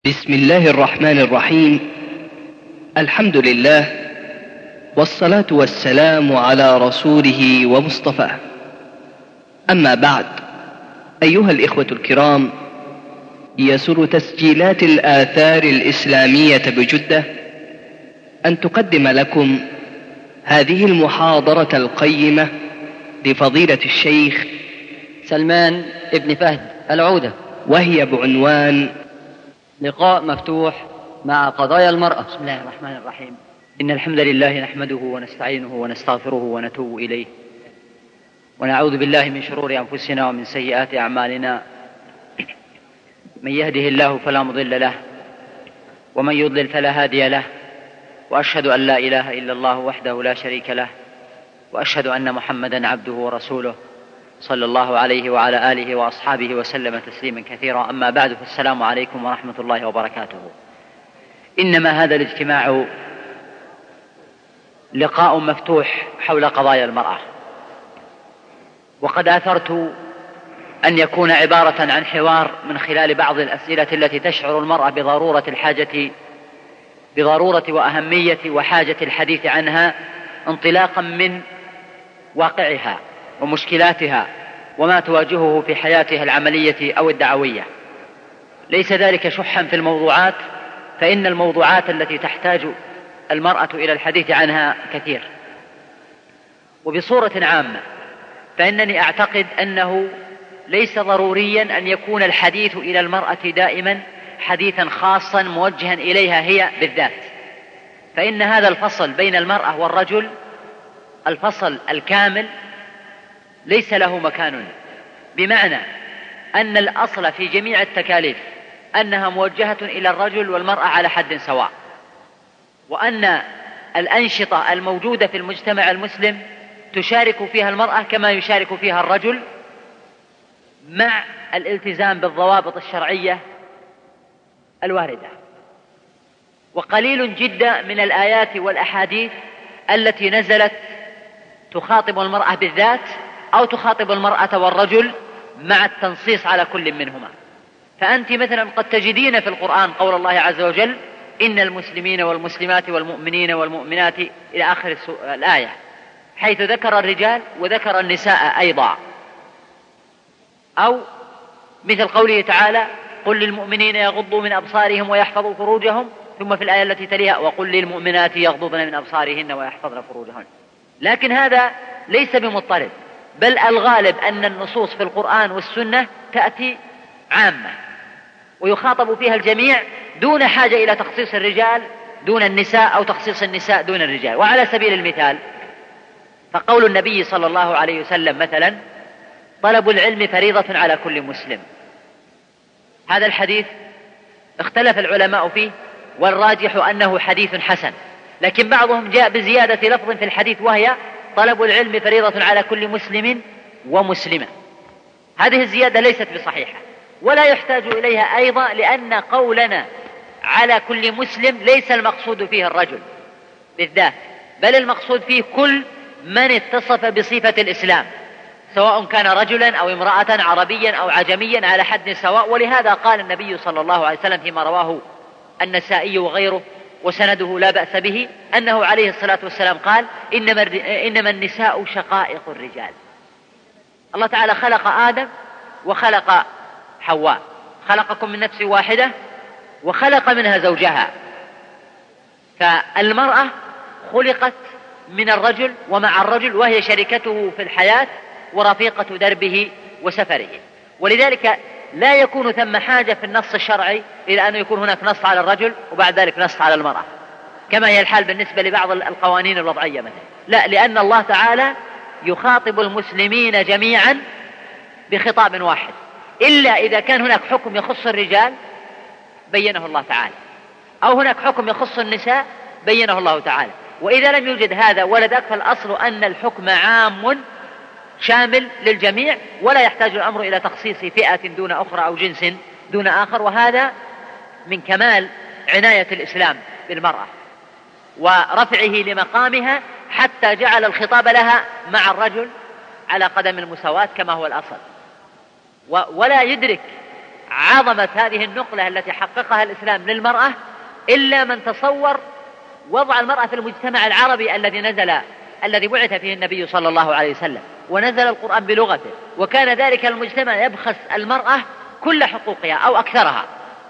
بسم الله الرحمن الرحيم. الحمد لله، والصلاة والسلام على رسوله ومصطفاه. أما بعد، أيها الإخوة الكرام، يسر تسجيلات الآثار الإسلامية بجدة أن تقدم لكم هذه المحاضرة القيمة لفضيلة الشيخ سلمان ابن فهد العودة، وهي بعنوان لقاء مفتوح مع قضايا المرأة. بسم الله الرحمن الرحيم. إن الحمد لله نحمده ونستعينه ونستغفره ونتوب إليه، ونعوذ بالله من شرور أنفسنا ومن سيئات أعمالنا. من يهده الله فلا مضل له، ومن يضلل فلا هادي له، وأشهد أن لا إله إلا الله وحده لا شريك له، وأشهد أن محمدا عبده ورسوله صلى الله عليه وعلى آله وأصحابه وسلم تسليما كثيرا. أما بعد، فالسلام عليكم ورحمة الله وبركاته. إنما هذا الاجتماع لقاء مفتوح حول قضايا المرأة، وقد آثرت أن يكون عبارة عن حوار من خلال بعض الأسئلة التي تشعر المرأة بضرورة وأهمية وحاجة الحديث عنها، انطلاقا من واقعها ومشكلاتها وما تواجهه في حياتها العملية أو الدعوية. ليس ذلك شحا في الموضوعات، فإن الموضوعات التي تحتاج المرأة إلى الحديث عنها كثير. وبصورة عامة، فإنني أعتقد أنه ليس ضروريا أن يكون الحديث إلى المرأة دائما حديثا خاصا موجها إليها هي بالذات، فإن هذا الفصل بين المرأة والرجل، الفصل الكامل، ليس له مكان، بمعنى أن الأصل في جميع التكاليف أنها موجهة إلى الرجل والمرأة على حد سواء، وأن الأنشطة الموجودة في المجتمع المسلم تشارك فيها المرأة كما يشارك فيها الرجل، مع الالتزام بالضوابط الشرعية الواردة. وقليل جدا من الآيات والأحاديث التي نزلت تخاطب المرأة بالذات أو تخاطب المرأة والرجل مع التنصيص على كل منهما. فأنت مثلا قد تجدين في القرآن قول الله عز وجل: إن المسلمين والمسلمات والمؤمنين والمؤمنات إلى آخر الآية، حيث ذكر الرجال وذكر النساء أيضا. أو مثل قوله تعالى: قل للمؤمنين يغضوا من أبصارهم ويحفظوا فروجهم، ثم في الآية التي تليها: وقل للمؤمنات يغضضن من أبصارهن ويحفظن فروجهن. لكن هذا ليس بمضطرد، بل الغالب أن النصوص في القرآن والسنة تأتي عامة ويخاطب فيها الجميع، دون حاجة إلى تخصيص الرجال دون النساء أو تخصيص النساء دون الرجال. وعلى سبيل المثال، فقول النبي صلى الله عليه وسلم مثلا: طلب العلم فريضة على كل مسلم. هذا الحديث اختلف العلماء فيه، والراجح أنه حديث حسن، لكن بعضهم جاء بزيادة لفظ في الحديث، وهي: طلب العلم فريضة على كل مسلم ومسلمة. هذه الزيادة ليست بصحيحة، ولا يحتاج إليها أيضا، لأن قولنا على كل مسلم ليس المقصود فيه الرجل بالذات، بل المقصود فيه كل من اتصف بصفة الإسلام، سواء كان رجلا أو امرأة، عربيا أو عجميا، على حد سواء. ولهذا قال النبي صلى الله عليه وسلم فيما رواه النسائي وغيره وسنده لا بأس به، أنه عليه الصلاة والسلام قال: إنما النساء شقائق الرجال. الله تعالى خلق آدم وخلق حواء، خلقكم من نفس واحدة وخلق منها زوجها. فالمرأة خلقت من الرجل ومع الرجل، وهي شركته في الحياة ورفيقة دربه وسفره. ولذلك لا يكون ثم حاجة في النص الشرعي إلى أن يكون هناك نص على الرجل وبعد ذلك نص على المرأة، كما هي الحال بالنسبة لبعض القوانين الوضعية مثلا. لا، لأن الله تعالى يخاطب المسلمين جميعا بخطاب واحد، إلا إذا كان هناك حكم يخص الرجال بينه الله تعالى، أو هناك حكم يخص النساء بينه الله تعالى. وإذا لم يوجد هذا ولا ذاك، فالأصل أن الحكم عام شامل للجميع، ولا يحتاج الأمر إلى تخصيص فئة دون أخرى أو جنس دون آخر. وهذا من كمال عناية الإسلام بالمرأة ورفعه لمقامها، حتى جعل الخطاب لها مع الرجل على قدم المساواة كما هو الأصل. ولا يدرك عظمة هذه النقلة التي حققها الإسلام للمرأة إلا من تصور وضع المرأة في المجتمع العربي الذي بعث فيه النبي صلى الله عليه وسلم ونزل القرآن بلغته، وكان ذلك المجتمع يبخس المرأة كل حقوقها أو أكثرها،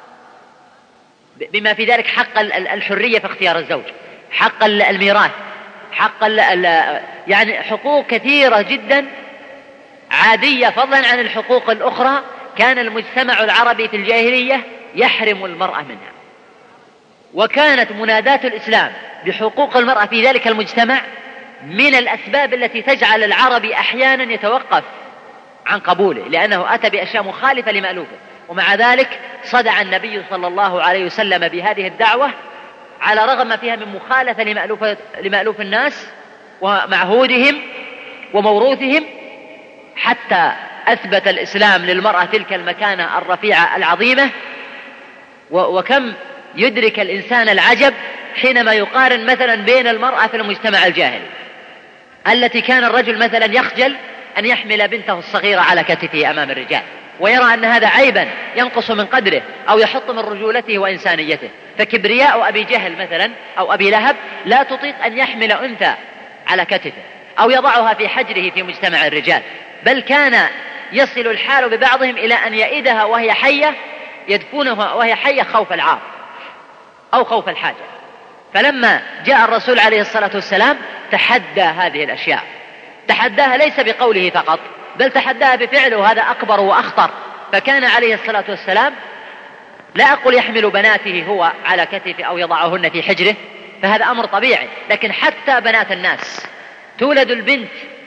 بما في ذلك حق الحرية في اختيار الزوج، حق الميراث، حق يعني حقوق كثيرة جدا عادية فضلا عن الحقوق الأخرى. كان المجتمع العربي في الجاهلية يحرم المرأة منها، وكانت منادات الإسلام بحقوق المرأة في ذلك المجتمع من الأسباب التي تجعل العربي أحيانا يتوقف عن قبوله، لأنه أتى بأشياء مخالفة لمألوفه، ومع ذلك صدع النبي صلى الله عليه وسلم بهذه الدعوة على رغم ما فيها من مخالفة لمألوف الناس ومعهودهم وموروثهم، حتى أثبت الإسلام للمرأة تلك المكانة الرفيعة العظيمة. وكم يدرك الإنسان العجب حينما يقارن مثلا بين المرأة في المجتمع الجاهلي التي كان الرجل مثلا يخجل أن يحمل بنته الصغيرة على كتفه أمام الرجال، ويرى أن هذا عيبا ينقص من قدره أو يحط من رجولته وإنسانيته. فكبرياء أبي جهل مثلا أو أبي لهب لا تطيق أن يحمل أنثى على كتفه أو يضعها في حجره في مجتمع الرجال، بل كان يصل الحال ببعضهم إلى أن يئدها وهي حية، يدفونها وهي حية خوف العار أو خوف الحاجة. فلما جاء الرسول عليه الصلاة والسلام تحدى هذه الأشياء، تحداها ليس بقوله فقط بل تحداها بفعله، وهذا أكبر وأخطر. فكان عليه الصلاة والسلام لا أقول يحمل بناته هو على كتفه أو يضعهن في حجره، فهذا أمر طبيعي، لكن حتى بنات الناس تولد البنت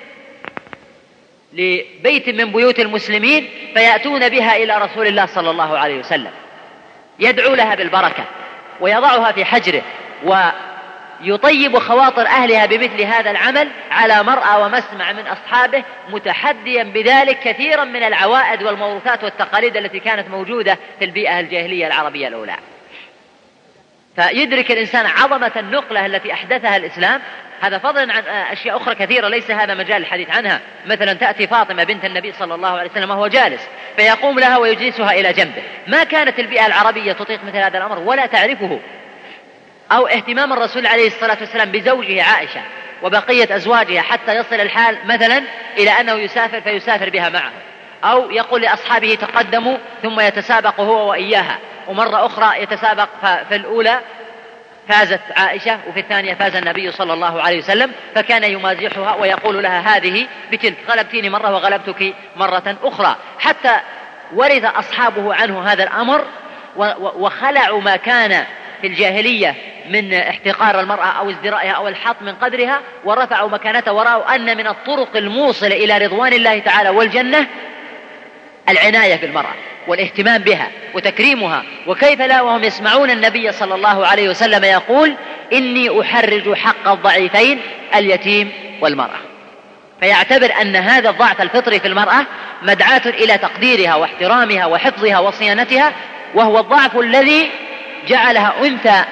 لبيت من بيوت المسلمين فيأتون بها إلى رسول الله صلى الله عليه وسلم يدعو لها بالبركة ويضعها في حجره ويطيب خواطر أهلها بمثل هذا العمل على مرأى ومسمع من أصحابه، متحديا بذلك كثيرا من العوائد والموروثات والتقاليد التي كانت موجودة في البيئة الجاهلية العربية الأولى. فيدرك الإنسان عظمة النقلة التي أحدثها الإسلام، هذا فضلا عن أشياء أخرى كثيرة ليس هذا مجال الحديث عنها. مثلا تأتي فاطمة بنت النبي صلى الله عليه وسلم وهو جالس فيقوم لها ويجلسها إلى جنبه، ما كانت البيئة العربية تطيق مثل هذا الأمر ولا تعرفه. أو اهتمام الرسول عليه الصلاة والسلام بزوجه عائشة وبقية أزواجها حتى يصل الحال مثلا إلى أنه يسافر فيسافر بها معه، أو يقول لأصحابه تقدموا ثم يتسابق هو وإياها، ومرة أخرى يتسابق في الأولى فازت عائشة وفي الثانية فاز النبي صلى الله عليه وسلم، فكان يمازحها ويقول لها هذه بتلك، غلبتيني مرة وغلبتك مرة أخرى، حتى ورث أصحابه عنه هذا الأمر وخلعوا ما كان في الجاهلية من احتقار المرأة أو ازدرائها أو الحط من قدرها، ورفعوا مكانتها ورأوا أن من الطرق الموصلة إلى رضوان الله تعالى والجنة العناية بالمرأة والاهتمام بها وتكريمها. وكيف لا وهم يسمعون النبي صلى الله عليه وسلم يقول إني أحرج حق الضعيفين اليتيم والمرأة. فيعتبر أن هذا الضعف الفطري في المرأة مدعاة إلى تقديرها واحترامها وحفظها وصيانتها، وهو الضعف الذي جعلها أنثى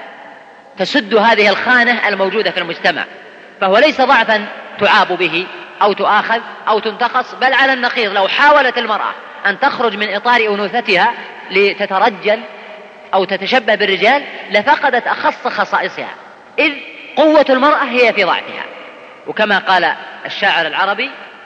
تسد هذه الخانة الموجودة في المجتمع. فهو ليس ضعفا تعاب به أو تؤاخذ أو تنتقص، بل على النقيض، لو حاولت المرأة أن تخرج من إطار أنوثتها لتترجل أو تتشبه بالرجال لفقدت أخص خصائصها، إذ قوة المرأة هي في ضعفها. وكما قال الشاعر العربي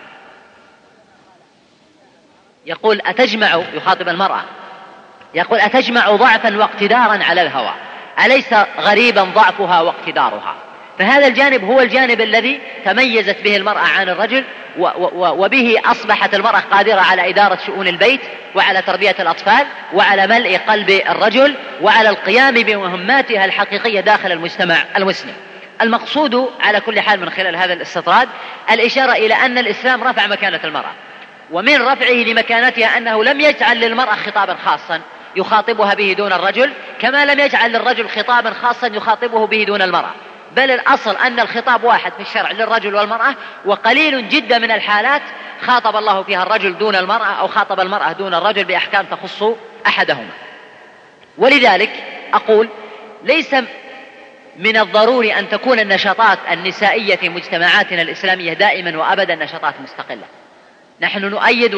يقول أتجمع، يخاطب المرأة يقول أتجمع ضعفا واقتدارا على الهوى، أليس غريبا ضعفها واقتدارها. فهذا الجانب هو الجانب الذي تميزت به المرأة عن الرجل، وبه أصبحت المرأة قادرة على إدارة شؤون البيت وعلى تربية الأطفال وعلى ملء قلب الرجل وعلى القيام بمهماتها الحقيقية داخل المجتمع المسلم. المقصود على كل حال من خلال هذا الاستطراد الإشارة إلى أن الإسلام رفع مكانة المرأة، ومن رفعه لمكانتها أنه لم يجعل للمرأة خطابا خاصا يخاطبها به دون الرجل، كما لم يجعل للرجل خطابا خاصا يخاطبه به دون المرأة، بل الأصل أن الخطاب واحد في الشرع للرجل والمرأة، وقليل جدا من الحالات خاطب الله فيها الرجل دون المرأة أو خاطب المرأة دون الرجل بأحكام تخص أحدهما. ولذلك أقول ليس من الضروري أن تكون النشاطات النسائية في مجتمعاتنا الإسلامية دائما وأبدا نشاطات مستقلة، نحن نؤيد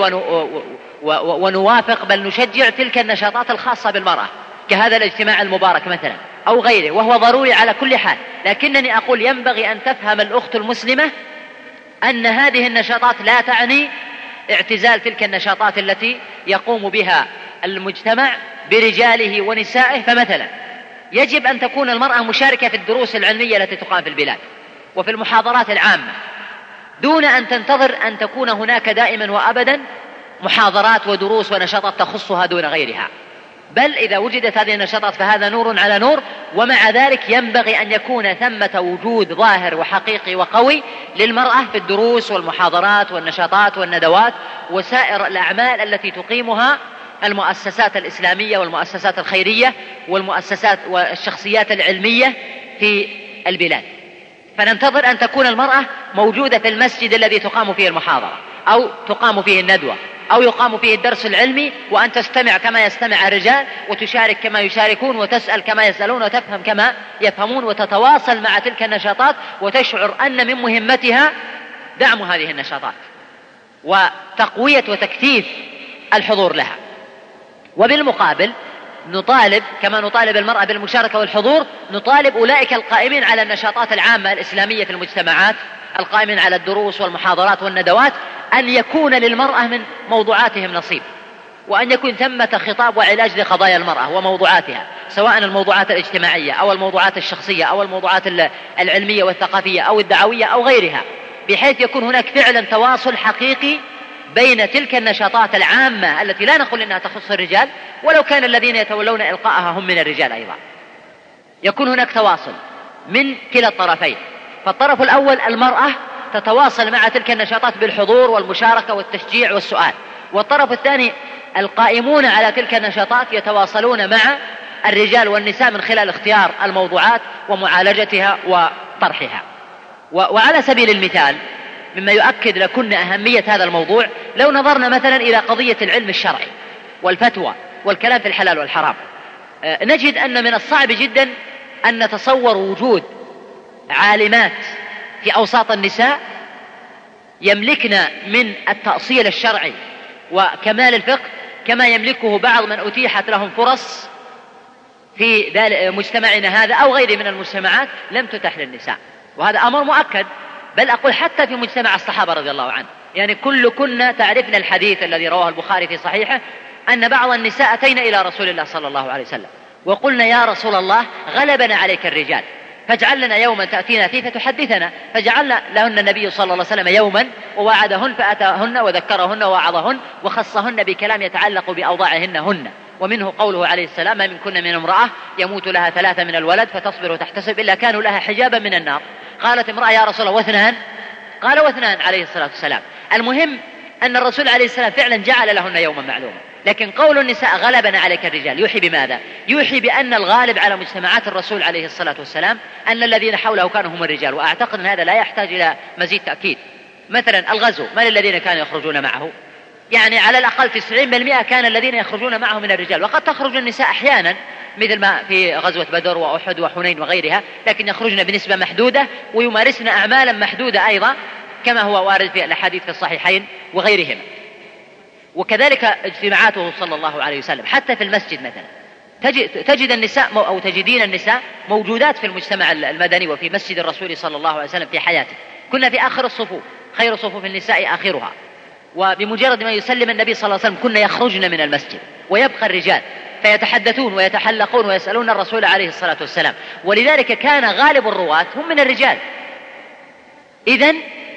ونوافق بل نشجع تلك النشاطات الخاصة بالمرأة كهذا الاجتماع المبارك مثلا أو غيره، وهو ضروري على كل حال. لكنني أقول ينبغي أن تفهم الأخت المسلمة أن هذه النشاطات لا تعني اعتزال تلك النشاطات التي يقوم بها المجتمع برجاله ونسائه. فمثلا يجب أن تكون المرأة مشاركة في الدروس العلمية التي تقام في البلاد وفي المحاضرات العامة، دون أن تنتظر أن تكون هناك دائما وأبدا محاضرات ودروس ونشاطات تخصها دون غيرها، بل إذا وجدت هذه النشاطات فهذا نور على نور. ومع ذلك ينبغي أن يكون ثمة وجود ظاهر وحقيقي وقوي للمرأة في الدروس والمحاضرات والنشاطات والندوات وسائر الأعمال التي تقيمها المؤسسات الإسلامية والمؤسسات الخيرية والمؤسسات والشخصيات العلمية في البلاد. فننتظر أن تكون المرأة موجودة في المسجد الذي تقام فيه المحاضرة أو تقام فيه الندوة أو يقام فيه الدرس العلمي، وأن تستمع كما يستمع الرجال وتشارك كما يشاركون وتسأل كما يسألون وتفهم كما يفهمون وتتواصل مع تلك النشاطات، وتشعر أن من مهمتها دعم هذه النشاطات وتقوية وتكثيف الحضور لها. وبالمقابل نطالب كما نطالب المرأة بالمشاركة والحضور، نطالب أولئك القائمين على النشاطات العامة الإسلامية في المجتمعات، القائمين على الدروس والمحاضرات والندوات، أن يكون للمرأة من موضوعاتهم نصيب، وأن يكون ثمة خطاب وعلاج لقضايا المرأة وموضوعاتها، سواء الموضوعات الاجتماعية أو الموضوعات الشخصية أو الموضوعات العلمية والثقافية أو الدعوية أو غيرها، بحيث يكون هناك فعلا تواصل حقيقي بين تلك النشاطات العامة التي لا نقول إنها تخص الرجال، ولو كان الذين يتولون إلقاءها هم من الرجال أيضا، يكون هناك تواصل من كلا الطرفين. فالطرف الأول المرأة تتواصل مع تلك النشاطات بالحضور والمشاركة والتشجيع والسؤال، والطرف الثاني القائمون على تلك النشاطات يتواصلون مع الرجال والنساء من خلال اختيار الموضوعات ومعالجتها وطرحها. وعلى سبيل المثال مما يؤكد لكن أهمية هذا الموضوع، لو نظرنا مثلا إلى قضية العلم الشرعي والفتوى والكلام في الحلال والحرام، نجد أن من الصعب جدا أن نتصور وجود عالمات في أوساط النساء يملكن من التأصيل الشرعي وكمال الفقه كما يملكه بعض من أتيحت لهم فرص في مجتمعنا هذا أو غيره من المجتمعات لم تتح للنساء، وهذا أمر مؤكد. بل أقول حتى في مجتمع الصحابة رضي الله عنه، يعني كنا تعرفن الحديث الذي رواه البخاري في صحيحه أن بعض النساء أتينا إلى رسول الله صلى الله عليه وسلم وقلنا يا رسول الله غلبنا عليك الرجال فاجعل لنا يوما تأتينا فيه فتحدثنا، فجعلنا لهن النبي صلى الله عليه وسلم يوما ووعدهن فأتاهن وذكرهن ووعظهن وخصهن بكلام يتعلق بأوضاعهن هن، ومنه قوله عليه السلام ما منكن من امرأة يموت لها 3 من الولد فتصبر وتحتسب إلا كانوا لها حجابا من النار. قالت امرأة يا رسول الله و2؟ قال و2 عليه الصلاة والسلام. المهم أن الرسول عليه السلام فعلا جعل لهن يوما معلوما، لكن قول النساء غلبنا عليك الرجال يوحي بماذا؟ يوحي بأن الغالب على مجتمعات الرسول عليه الصلاة والسلام أن الذين حوله كانوا هم الرجال، وأعتقد أن هذا لا يحتاج إلى مزيد تأكيد. مثلا الغزو من الذين كانوا يخرجون معه؟ يعني على الأقل 90% كان الذين يخرجون معه من الرجال، وقد تخرج النساء أحيانا مثل ما في غزوة بدر وأحد وحنين وغيرها، لكن يخرجن بنسبة محدودة ويمارسن أعمالا محدودة أيضا كما هو وارد في الأحاديث في الصحيحين وغيرهم. وكذلك اجتماعاته صلى الله عليه وسلم حتى في المسجد مثلا تجد النساء أو تجدين النساء موجودات في المجتمع المدني وفي مسجد الرسول صلى الله عليه وسلم في حياته. كنا في آخر الصفوف، خير صفوف النساء آخرها، وبمجرد ما يسلم النبي صلى الله عليه وسلم كنا يخرجن من المسجد ويبقى الرجال فيتحدثون ويتحلقون ويسألون الرسول عليه الصلاة والسلام، ولذلك كان غالب الرواة هم من الرجال. إذن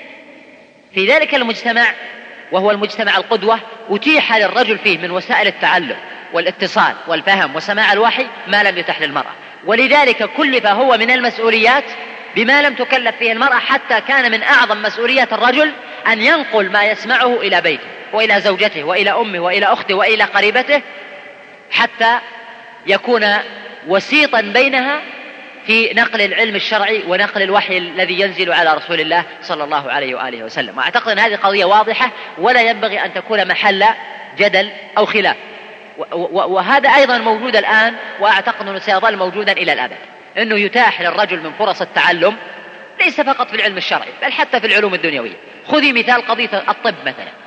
في ذلك المجتمع وهو المجتمع القدوة أتيح للرجل فيه من وسائل التعلم والاتصال والفهم وسماع الوحي ما لم يتح للمرأة، ولذلك كلف هو من المسؤوليات بما لم تكلف فيه المرأة، حتى كان من أعظم مسؤوليات الرجل أن ينقل ما يسمعه إلى بيته وإلى زوجته وإلى أمه وإلى أخته وإلى قريبته، حتى يكون وسيطا بينها في نقل العلم الشرعي ونقل الوحي الذي ينزل على رسول الله صلى الله عليه وآله وسلم. وأعتقد أن هذه قضية واضحة ولا ينبغي أن تكون محل جدل أو خلاف، وهذا أيضا موجود الآن، وأعتقد أنه سيظل موجودا إلى الأبد، أنه يتاح للرجل من فرص التعلم ليس فقط في العلم الشرعي بل حتى في العلوم الدنيوية. خذي مثال قضية الطب مثلا،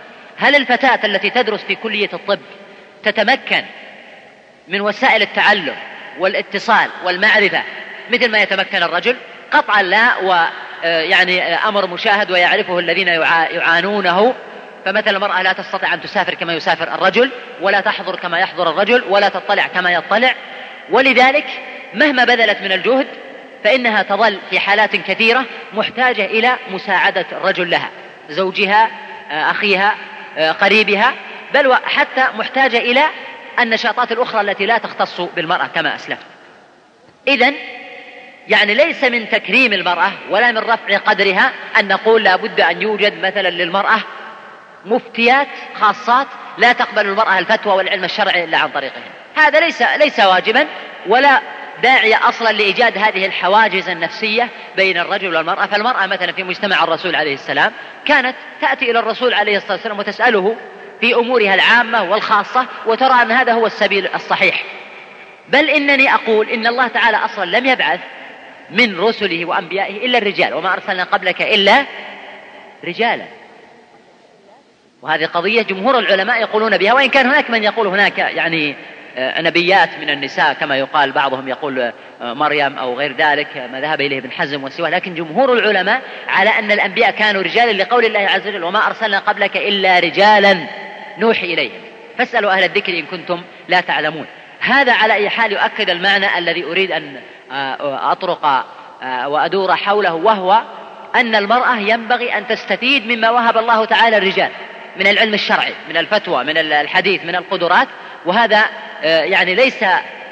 هل الفتاة التي تدرس في كلية الطب تتمكن من وسائل التعلم والاتصال والمعرفة مثل ما يتمكن الرجل؟ قطعا لا، ويعني أمر مشاهد ويعرفه الذين يعانونه. فمثل المرأة لا تستطيع أن تسافر كما يسافر الرجل، ولا تحضر كما يحضر الرجل، ولا تطلع كما يطلع، ولذلك مهما بذلت من الجهد فإنها تظل في حالات كثيرة محتاجة إلى مساعدة الرجل لها، زوجها، أخيها، قريبها، بل وحتى محتاجة إلى النشاطات الأخرى التي لا تختص بالمرأة كما أسلفت. إذن يعني ليس من تكريم المرأة ولا من رفع قدرها أن نقول لا بد أن يوجد مثلا للمرأة مفتيات خاصات لا تقبل المرأة الفتوى والعلم الشرعي إلا عن طريقهم. هذا ليس واجبا، ولا داعي أصلا لإيجاد هذه الحواجز النفسية بين الرجل والمرأة. فالمرأة مثلا في مجتمع الرسول عليه السلام كانت تأتي إلى الرسول عليه الصلاة والسلام وتسأله في أمورها العامة والخاصة، وترى أن هذا هو السبيل الصحيح. بل إنني أقول إن الله تعالى أصلا لم يبعث من رسله وأنبيائه إلا الرجال، وما أرسلنا قبلك إلا رجالا. وهذه قضية جمهور العلماء يقولون بها، وإن كان هناك من يقول هناك يعني نبيات من النساء كما يقال، بعضهم يقول مريم أو غير ذلك ما ذهب إليه ابن حزم وسواه، لكن جمهور العلماء على أن الأنبياء كانوا رجالا لقول الله عز وجل وما أرسلنا قبلك إلا رجالا نوحي إليهم فاسألوا أهل الذكر إن كنتم لا تعلمون. هذا على أي حال يؤكد المعنى الذي أريد أن أطرق وأدور حوله، وهو أن المرأة ينبغي أن تستفيد مما وهب الله تعالى الرجال من العلم الشرعي، من الفتوى، من الحديث، من القدرات. وهذا يعني ليس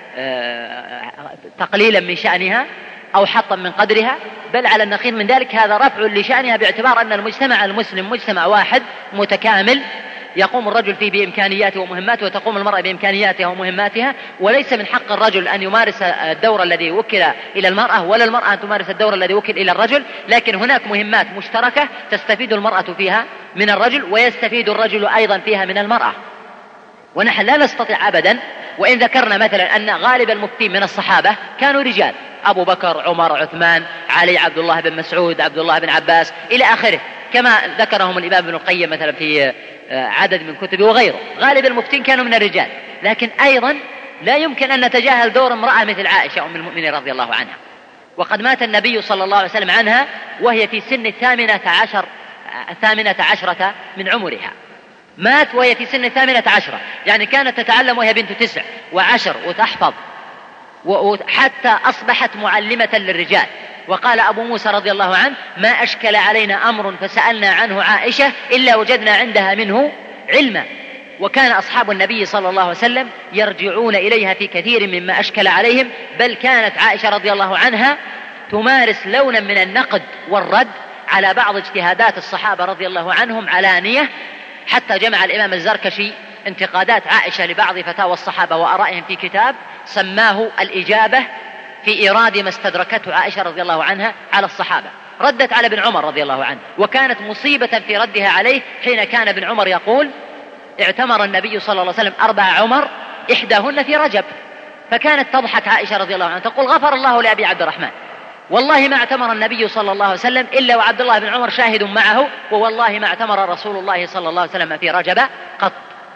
تقليلا من شأنها أو حطا من قدرها، بل على النقيض من ذلك هذا رفع لشأنها، باعتبار أن المجتمع المسلم مجتمع واحد متكامل يقوم الرجل فيه بإمكانياته ومهماته، وتقوم المرأة بإمكانياتها ومهماتها. وليس من حق الرجل أن يمارس الدور الذي وكل إلى المرأة، ولا المرأة أن تمارس الدور الذي وكل إلى الرجل، لكن هناك مهمات مشتركة تستفيد المرأة فيها من الرجل، ويستفيد الرجل أيضا فيها من المرأة. ونحن لا نستطيع أبدا، وإن ذكرنا مثلا أن غالب المفتين من الصحابة كانوا رجال، أبو بكر، عمر، عثمان، علي، عبد الله بن مسعود، عبد الله بن عباس إلى آخره، كما ذكرهم الإمام ابن القيم مثلا في عدد من كتبه وغيره. غالب المفتين كانوا من الرجال، لكن أيضا لا يمكن أن نتجاهل دور امرأة مثل عائشة أم المؤمنين رضي الله عنها. وقد مات النبي صلى الله عليه وسلم عنها وهي في سن 18 من عمرها، مات وهي في سن 18، يعني كانت تتعلم وهي بنت 9 و10 وتحفظ، وحتى أصبحت معلمة للرجال. وقال أبو موسى رضي الله عنه ما أشكل علينا أمر فسألنا عنه عائشة إلا وجدنا عندها منه علما. وكان أصحاب النبي صلى الله عليه وسلم يرجعون إليها في كثير مما أشكل عليهم، بل كانت عائشة رضي الله عنها تمارس لونا من النقد والرد على بعض اجتهادات الصحابة رضي الله عنهم علانية، حتى جمع الإمام الزركشي انتقادات عائشة لبعض فتاوى الصحابة وآرائهم في كتاب سماه الإجابة في إيراد ما استدركته عائشة رضي الله عنها على الصحابة. ردت على ابن عمر رضي الله عنه، وكانت مصيبة في ردها عليه حين كان ابن عمر يقول اعتمر النبي صلى الله عليه وسلم 4 عمر إحداهن في رجب، فكانت تضحك عائشة رضي الله عنها تقول غفر الله لأبي عبد الرحمن، والله ما اعتمر النبي صلى الله عليه وسلم إلا وعبد الله بن عمر شاهد معه، ووالله ما اعتمر رسول الله صلى الله عليه وسلم في رجب قط.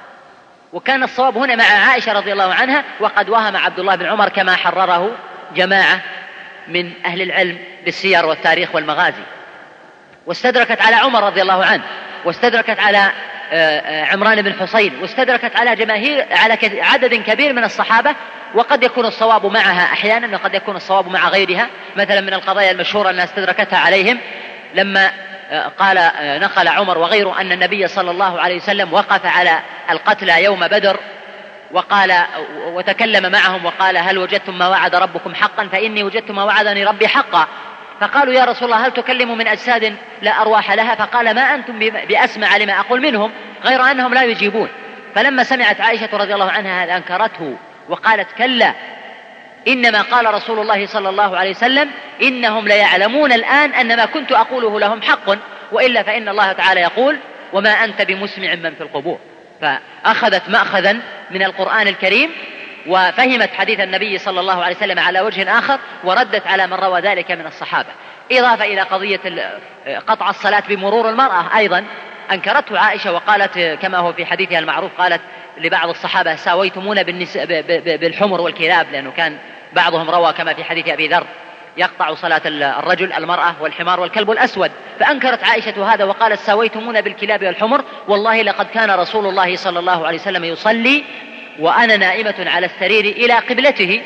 وكان الصواب هنا مع عائشة رضي الله عنها، وقد وهم عبد الله بن عمر كما حرره جماعة من أهل العلم بالسير والتاريخ والمغازي. واستدركت على عمر رضي الله عنه، واستدركت على عمران بن حصين، واستدركت على جماهير على عدد كبير من الصحابة. وقد يكون الصواب معها أحيانا، وقد يكون الصواب مع غيرها. مثلا من القضايا المشهورة أنها استدركتها عليهم لما قال نقل عمر وغيره أن النبي صلى الله عليه وسلم وقف على القتلى يوم بدر وقال وتكلم معهم وقال هل وجدتم ما وعد ربكم حقا؟ فإني وجدت ما وعدني ربي حقا. فقالوا يا رسول الله هل تكلم من أجساد لا أرواح لها؟ فقال ما أنتم بأسمع لما أقول منهم، غير أنهم لا يجيبون. فلما سمعت عائشة رضي الله عنها هذا أنكرته وقالت كلا، إنما قال رسول الله صلى الله عليه وسلم إنهم ليعلمون الآن أن ما كنت أقوله لهم حق، وإلا فإن الله تعالى يقول وما أنت بمسمع من في القبور. فأخذت مأخذا من القرآن الكريم، وفهمت حديث النبي صلى الله عليه وسلم على وجه آخر، وردت على من روى ذلك من الصحابة. إضافة إلى قضية قطع الصلاة بمرور المرأة أيضا، أنكرته عائشة وقالت كما هو في حديثها المعروف، قالت لبعض الصحابة: ساويتمون بالحمر والكلاب، لأنه كان بعضهم روى كما في حديث أبي ذر: يقطع صلاة الرجل المرأة والحمار والكلب الأسود. فأنكرت عائشة هذا وقالت: ساويتمون بالكلاب والحمر، والله لقد كان رسول الله صلى الله عليه وسلم يصلي وأنا نائمة على السرير إلى قبلته،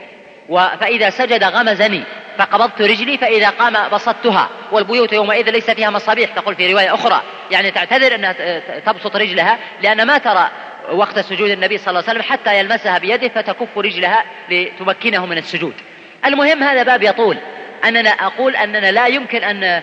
فإذا سجد غمزني فقبضت رجلي، فإذا قام بسطتها، والبيوت يومئذ ليس فيها مصابيح. تقول في رواية أخرى يعني تعتذر أنها تبسط رجلها لأن ما ترى وقت سجود النبي صلى الله عليه وسلم حتى يلمسها بيده فتكف رجلها لتمكنه من السجود. المهم هذا باب يطول. أننا أقول أننا لا يمكن أن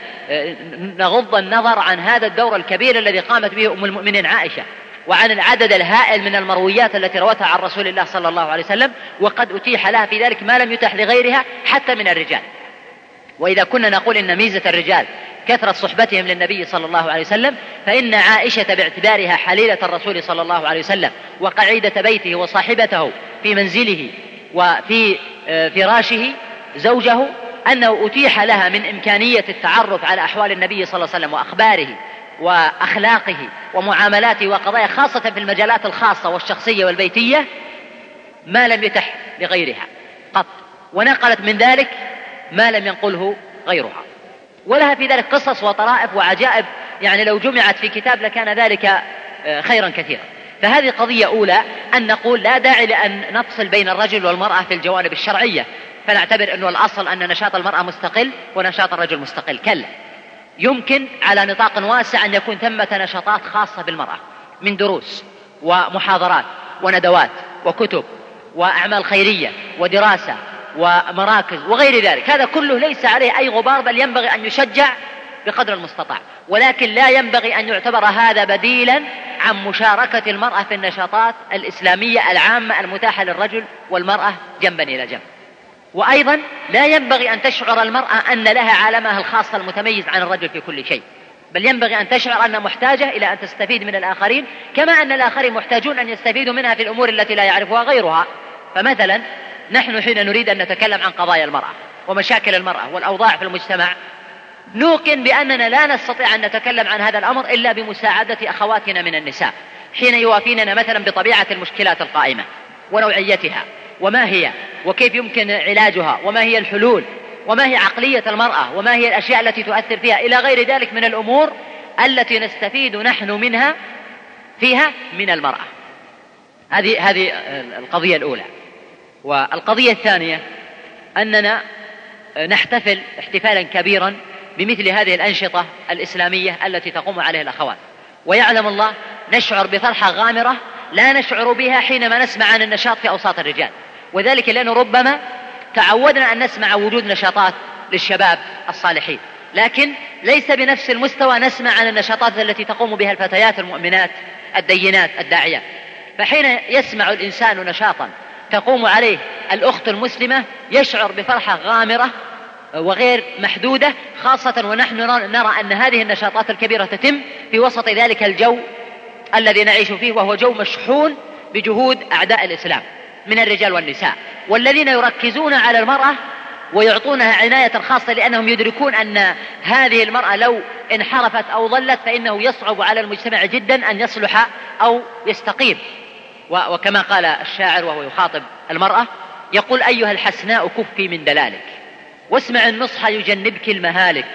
نغض النظر عن هذا الدور الكبير الذي قامت به أم المؤمنين عائشة، وعن العدد الهائل من المرويات التي روتها عن رسول الله صلى الله عليه وسلم، وقد أتيح لها في ذلك ما لم يتح لغيرها حتى من الرجال. وإذا كنا نقول إن ميزة الرجال كثرة صحبتهم للنبي صلى الله عليه وسلم، فإن عائشة باعتبارها حليلة الرسول صلى الله عليه وسلم وقعيدة بيته وصاحبته في منزله وفي فراشه زوجه، أنه أتيح لها من إمكانية التعرف على أحوال النبي صلى الله عليه وسلم وأخباره وأخلاقه ومعاملاته وقضايا، خاصة في المجالات الخاصة والشخصية والبيتية، ما لم يتح لغيرها قط، ونقلت من ذلك ما لم ينقله غيرها. ولها في ذلك قصص وطرائف وعجائب، يعني لو جمعت في كتاب لكان ذلك خيرا كثيرا. فهذه قضية أولى، أن نقول لا داعي لأن نفصل بين الرجل والمرأة في الجوانب الشرعية، فنعتبر أنه الأصل أن نشاط المرأة مستقل ونشاط الرجل مستقل. كلا، يمكن على نطاق واسع أن يكون ثمة نشاطات خاصة بالمرأة من دروس ومحاضرات وندوات وكتب وأعمال خيرية ودراسة ومراكز وغير ذلك. هذا كله ليس عليه أي غبار، بل ينبغي أن يشجع بقدر المستطاع، ولكن لا ينبغي أن يعتبر هذا بديلا عن مشاركة المرأة في النشاطات الإسلامية العامة المتاحة للرجل والمرأة جنبا إلى جنب. وأيضا لا ينبغي أن تشعر المرأة أن لها عالمها الخاص المتميز عن الرجل في كل شيء، بل ينبغي أن تشعر أنها محتاجة إلى أن تستفيد من الآخرين، كما أن الآخرين محتاجون أن يستفيدوا منها في الأمور التي لا يعرفها غيرها. فمثلا نحن حين نريد أن نتكلم عن قضايا المرأة ومشاكل المرأة والأوضاع في المجتمع، نوقن بأننا لا نستطيع أن نتكلم عن هذا الأمر إلا بمساعدة أخواتنا من النساء حين يوافيننا مثلا بطبيعة المشكلات القائمة ونوعيتها وما هي وكيف يمكن علاجها وما هي الحلول وما هي عقلية المرأة وما هي الأشياء التي تؤثر فيها إلى غير ذلك من الأمور التي نستفيد نحن منها فيها من المرأة. هذه القضية الأولى. والقضية الثانية أننا نحتفل احتفالا كبيرا بمثل هذه الأنشطة الإسلامية التي تقوم عليها الأخوات، ويعلم الله نشعر بفرحة غامرة لا نشعر بها حينما نسمع عن النشاط في أوساط الرجال، وذلك لأنه ربما تعودنا أن نسمع وجود نشاطات للشباب الصالحين، لكن ليس بنفس المستوى نسمع عن النشاطات التي تقوم بها الفتيات المؤمنات الدينات الداعيات. فحين يسمع الإنسان نشاطا تقوم عليه الأخت المسلمة يشعر بفرحة غامرة وغير محدودة، خاصة ونحن نرى أن هذه النشاطات الكبيرة تتم في وسط ذلك الجو الذي نعيش فيه، وهو جو مشحون بجهود أعداء الإسلام من الرجال والنساء، والذين يركزون على المرأة ويعطونها عناية خاصة، لأنهم يدركون أن هذه المرأة لو انحرفت أو ضلت فإنه يصعب على المجتمع جدا أن يصلح أو يستقيم. وكما قال الشاعر وهو يخاطب المرأة يقول: أيها الحسناء كفي من دلالك واسمع النصح يجنبك المهالك،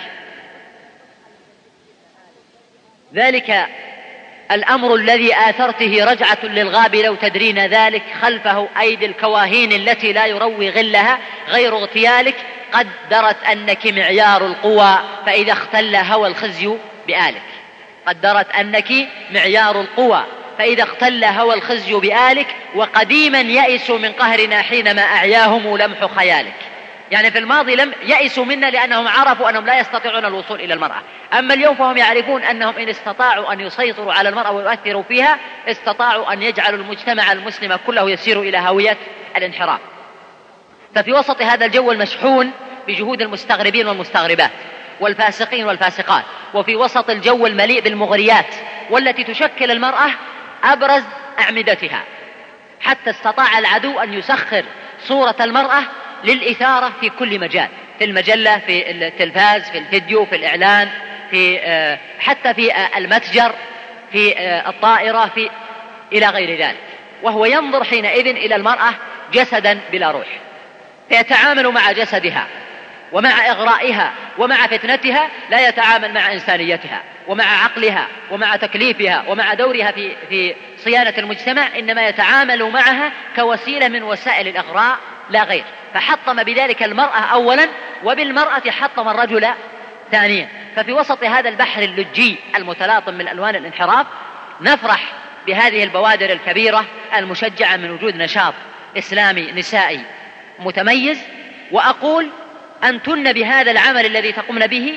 ذلك الأمر الذي آثرته رجعة للغاب لو تدرين ذلك، خلفه أيدي الكواهين التي لا يروي غلها غير اغتيالك، قد درت أنك معيار القوى فإذا اختل هوى الخزي بآلك. قد درت أنك معيار القوى فإذا اختل هوى الخزي بآلك، وقديما يئسوا من قهرنا حينما أعياهم لمح خيالك. يعني في الماضي لم يئسوا منا لأنهم عرفوا أنهم لا يستطيعون الوصول إلى المرأة، أما اليوم فهم يعرفون أنهم إن استطاعوا أن يسيطروا على المرأة ويؤثروا فيها استطاعوا أن يجعلوا المجتمع المسلم كله يسير إلى هاوية الانحراف. ففي وسط هذا الجو المشحون بجهود المستغربين والمستغربات والفاسقين والفاسقات، وفي وسط الجو المليء بالمغريات والتي تشكل المرأة أبرز أعمدتها، حتى استطاع العدو أن يسخر صورة المرأة للإثارة في كل مجال، في المجلة، في التلفاز، في الفيديو، في الإعلان، حتى في المتجر، في الطائرة، إلى غير ذلك، وهو ينظر حينئذ إلى المرأة جسدا بلا روح، فيتعامل مع جسدها ومع إغرائها ومع فتنتها، لا يتعامل مع إنسانيتها ومع عقلها ومع تكليفها ومع دورها في صيانة المجتمع، إنما يتعامل معها كوسيلة من وسائل الإغراء لا غير. فحطم بذلك المرأة أولا، وبالمرأة حطم الرجل ثانيا. ففي وسط هذا البحر اللجي المتلاطم من ألوان الانحراف نفرح بهذه البوادر الكبيرة المشجعة من وجود نشاط إسلامي نسائي متميز. وأقول أنتن بهذا العمل الذي تقومن به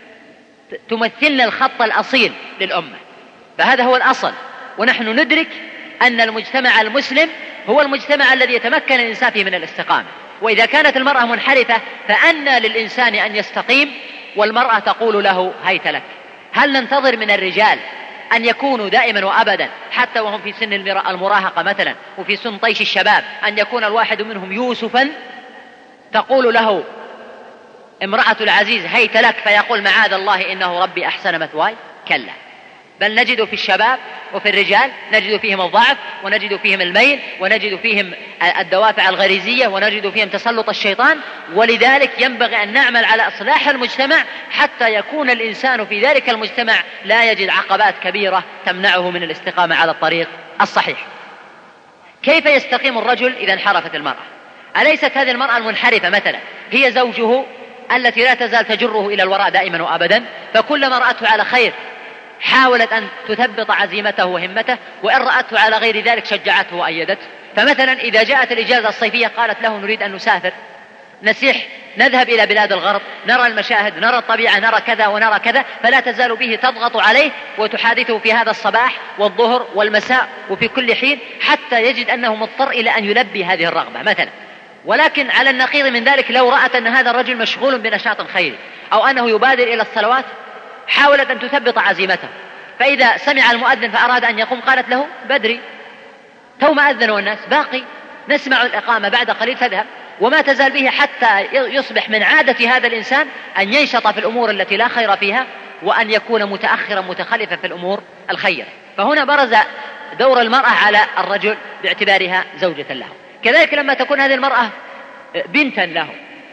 تمثلن الخط الأصيل للأمة، فهذا هو الأصل. ونحن ندرك أن المجتمع المسلم هو المجتمع الذي يتمكن الإنسان فيه من الاستقامة، وإذا كانت المرأة منحرفة فأنى للإنسان أن يستقيم والمرأة تقول له هيت لك؟ هل ننتظر من الرجال أن يكونوا دائما وأبدا حتى وهم في سن المراهقة مثلا وفي سن طيش الشباب أن يكون الواحد منهم يوسفا تقول له امرأة العزيز هيت لك فيقول معاذ الله إنه ربي أحسن مثواي؟ كلا، بل نجد في الشباب وفي الرجال نجد فيهم الضعف، ونجد فيهم الميل، ونجد فيهم الدوافع الغريزية، ونجد فيهم تسلط الشيطان. ولذلك ينبغي أن نعمل على إصلاح المجتمع حتى يكون الإنسان في ذلك المجتمع لا يجد عقبات كبيرة تمنعه من الاستقامة على الطريق الصحيح. كيف يستقيم الرجل إذا انحرفت المرأة؟ أليست هذه المرأة المنحرفة مثلا هي زوجه التي لا تزال تجره إلى الوراء دائما وأبدا، فكلما رأته على خير حاولت أن تثبط عزيمته وهمته، وإن رأته على غير ذلك شجعته وأيدته. فمثلا إذا جاءت الإجازة الصيفية قالت له نريد أن نسافر، نسيح، نذهب إلى بلاد الغرب، نرى المشاهد، نرى الطبيعة، نرى كذا ونرى كذا، فلا تزال به تضغط عليه وتحادثه في هذا الصباح والظهر والمساء وفي كل حين حتى يجد أنه مضطر إلى أن يلبي هذه الرغبة مثلا. ولكن على النقيض من ذلك لو رأت أن هذا الرجل مشغول بنشاط خيري أو أنه يبادر إلى الصلوات حاولت أن تثبط عزيمته، فإذا سمع المؤذن فأراد أن يقوم قالت له بدري تو ما أذن والناس باقي، نسمع الإقامة بعد قليل تذهب. وما تزال به حتى يصبح من عادة هذا الإنسان أن ينشط في الأمور التي لا خير فيها وأن يكون متأخرا متخلفا في الأمور الخيرة. فهنا برز دور المرأة على الرجل باعتبارها زوجة له. كذلك لما تكون هذه المرأة بنتا له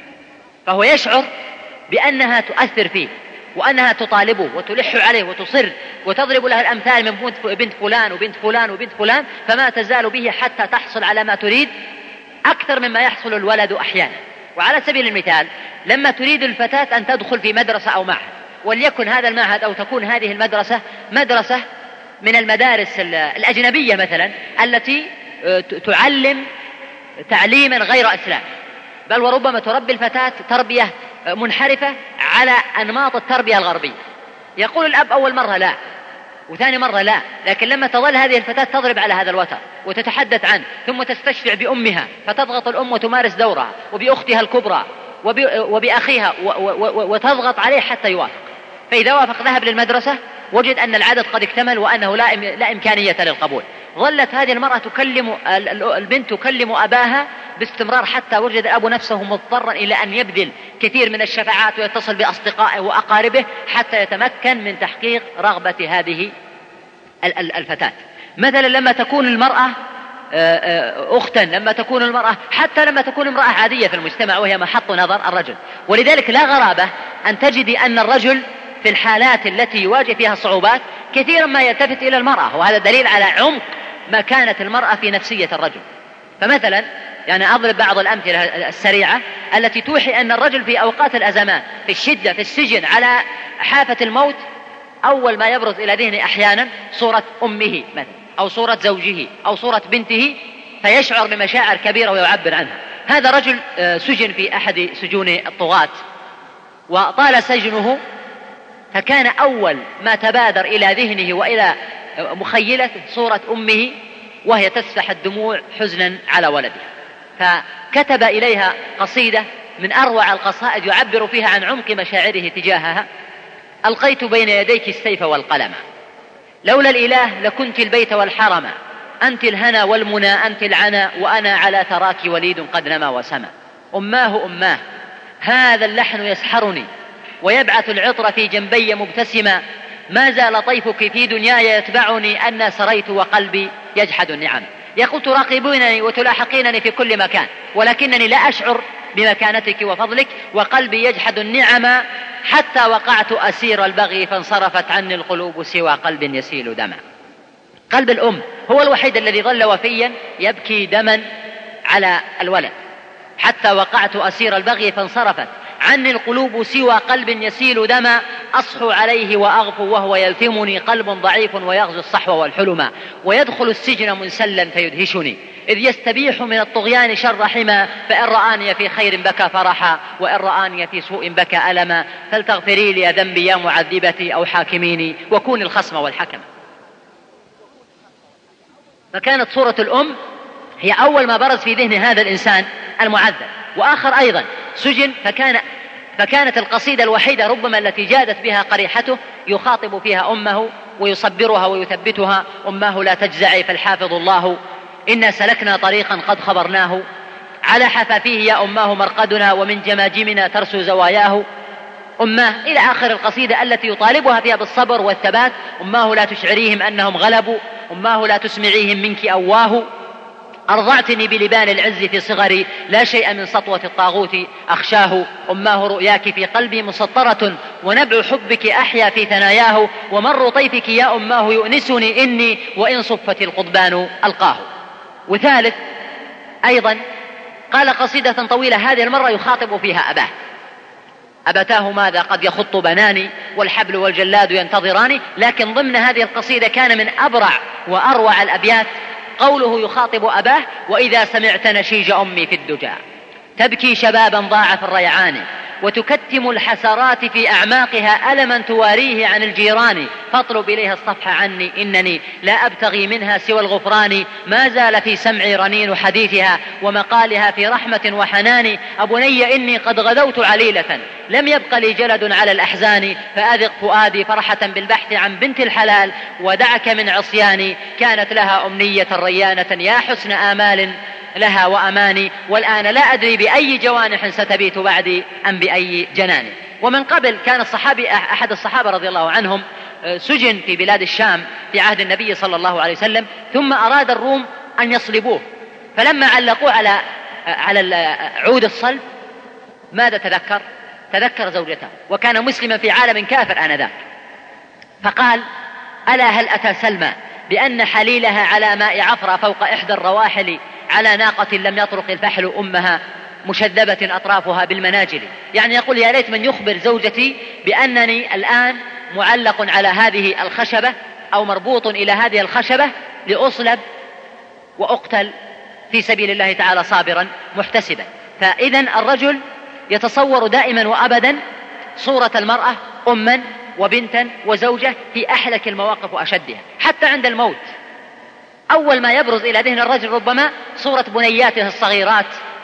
فهو يشعر بأنها تؤثر فيه وأنها تطالبه وتلح عليه وتصر وتضرب له الأمثال من بنت فلان وبنت فلان وبنت فلان، فما تزال به حتى تحصل على ما تريد أكثر مما يحصل الولد أحيانا. وعلى سبيل المثال لما تريد الفتاة أن تدخل في مدرسة أو معهد، وليكن هذا المعهد أو تكون هذه المدرسة مدرسة من المدارس الأجنبية مثلا التي تعلم تعليما غير إسلامي، بل وربما تربي الفتاة تربية منحرفة على أنماط التربية الغربية، يقول الأب أول مرة لا وثاني مرة لا، لكن لما تظل هذه الفتاة تضرب على هذا الوتر وتتحدث عنه ثم تستشفع بأمها فتضغط الأم وتمارس دورها وبأختها الكبرى وبأخيها وتضغط عليه حتى يوافق. فإذا وافق ذهب للمدرسة وجد أن العدد قد اكتمل وأنه لا إمكانية للقبول. ظلت هذه المرأة البنت تكلم أباها باستمرار حتى وجد الأب نفسه مضطرا إلى أن يبذل كثير من الشفاعات ويتصل بأصدقائه وأقاربه حتى يتمكن من تحقيق رغبة هذه الفتاة. مثلا لما تكون المرأة أختا، لما تكون المرأة حتى لما تكون امرأة عادية في المجتمع وهي محط نظر الرجل. ولذلك لا غرابة أن تجدي أن الرجل في الحالات التي يواجه فيها الصعوبات كثيرا ما يلتفت إلى المرأة، وهذا دليل على عمق مكانة المرأة في نفسية الرجل. فمثلا يعني أضرب بعض الأمثلة السريعة التي توحي أن الرجل في أوقات الأزمات في الشدة في السجن على حافة الموت أول ما يبرز إلى ذهنه أحيانا صورة أمه مثلا أو صورة زوجه أو صورة بنته، فيشعر بمشاعر كبيرة ويعبر عنها. هذا رجل سجن في أحد سجون الطغاة وطال سجنه، فكان أول ما تبادر إلى ذهنه وإلى مخيلته صورة أمه وهي تسفح الدموع حزنا على ولدها، فكتب إليها قصيدة من أروع القصائد يعبر فيها عن عمق مشاعره تجاهها: ألقيت بين يديك السيف والقلم، لولا الإله لكنت البيت والحرم، أنت الهنا والمنى أنت العنا، وأنا على ثراك وليد قد نما وسما. أماه أماه هذا اللحن يسحرني ويبعث العطر في جنبي مبتسما، ما زال طيفك في دنياي يتبعني أن سريت وقلبي يجحد النعم. يقول تراقبينني وتلاحقينني في كل مكان، ولكنني لا أشعر بمكانتك وفضلك، وقلبي يجحد النعم حتى وقعت أسير البغي فانصرفت عني القلوب سوى قلب يسيل دما. قلب الأم هو الوحيد الذي ظل وفيا يبكي دما على الولد، حتى وقعت أسير البغي فانصرفت عني القلوب سوى قلب يسيل دما، أصحو عليه وأغفو وهو يلثمني، قلب ضعيف ويغزو الصحو والحلما، ويدخل السجن منسلا فيدهشني، إذ يستبيح من الطغيان شر حما، فإن رآني في خير بكى فرحا، وإن رآني في سوء بكى ألما، فلتغفري لي ذنبي يا معذبتي أو حاكميني، وكوني الخصم والحكم. فكانت صورة الأم هي أول ما برز في ذهن هذا الإنسان المعذب. وآخر أيضا سجن، فكانت القصيدة الوحيدة ربما التي جادت بها قريحته يخاطب فيها أمه ويصبرها ويثبتها: أماه لا تجزعي فالحافظ الله، إنا سلكنا طريقا قد خبرناه، على حفافيه يا أماه مرقدنا، ومن جماجمنا ترسو زواياه. أماه إلى آخر القصيدة التي يطالبها فيها بالصبر والثبات. أماه لا تشعريهم أنهم غلبوا، أماه لا تسمعيهم منك أواه، أرضعتني بلبان العز في صغري، لا شيء من سطوة الطاغوت أخشاه. أماه رؤياك في قلبي مسطرة، ونبع حبك أحيا في ثناياه، ومر طيفك يا أماه يؤنسني إني، وإن صفت القضبان ألقاه. وثالث أيضا قال قصيدة طويلة هذه المرة يخاطب فيها أباه: أبتاه ماذا قد يخط بناني، والحبل والجلاد ينتظراني. لكن ضمن هذه القصيدة كان من أبرع وأروع الأبيات قوله يخاطب أباه: وإذا سمعت نشيج أمي في الدجى، تبكي شبابا ضاع في الريعان، وتكتم الحسرات في أعماقها ألما تواريه عن الجيران، فاطلب إليها الصفح عني إنني لا أبتغي منها سوى الغفران، ما زال في سمعي رنين حديثها ومقالها في رحمة وحنان. أبني إني قد غدوت عليلة لم يبق لي جلد على الأحزان، فأذق فؤادي فرحة بالبحث عن بنت الحلال، ودعك من عصياني، كانت لها أمنية ريانة يا حسن آمال لها وأماني، والآن لا أدري بأي جوانح ستبيت بعدي أم بأي جنان. ومن قبل كان الصحابي أحد الصحابة رضي الله عنهم سجن في بلاد الشام في عهد النبي صلى الله عليه وسلم، ثم أراد الروم أن يصلبوه، فلما علقوه على عود الصلب ماذا تذكر؟ تذكر زوجته، وكان مسلما في عالم كافر آنذاك، فقال: ألا هل أتى سلمى بأن حليلها على ماء عفرة فوق إحدى الرواحل، على ناقة لم يطرق الفحل أمها، مشذبة أطرافها بالمناجل. يعني يقول: يا ليت من يخبر زوجتي بأنني الآن معلق على هذه الخشبة أو مربوط إلى هذه الخشبة لأصلب وأقتل في سبيل الله تعالى صابرا محتسبا. فإذن الرجل يتصور دائما وأبدا صورة المرأة أما وبنتا وزوجة في أحلك المواقف وأشدها، حتى عند الموت أول ما يبرز إلى ذهن الرجل ربما صورة بنياته الصغيرات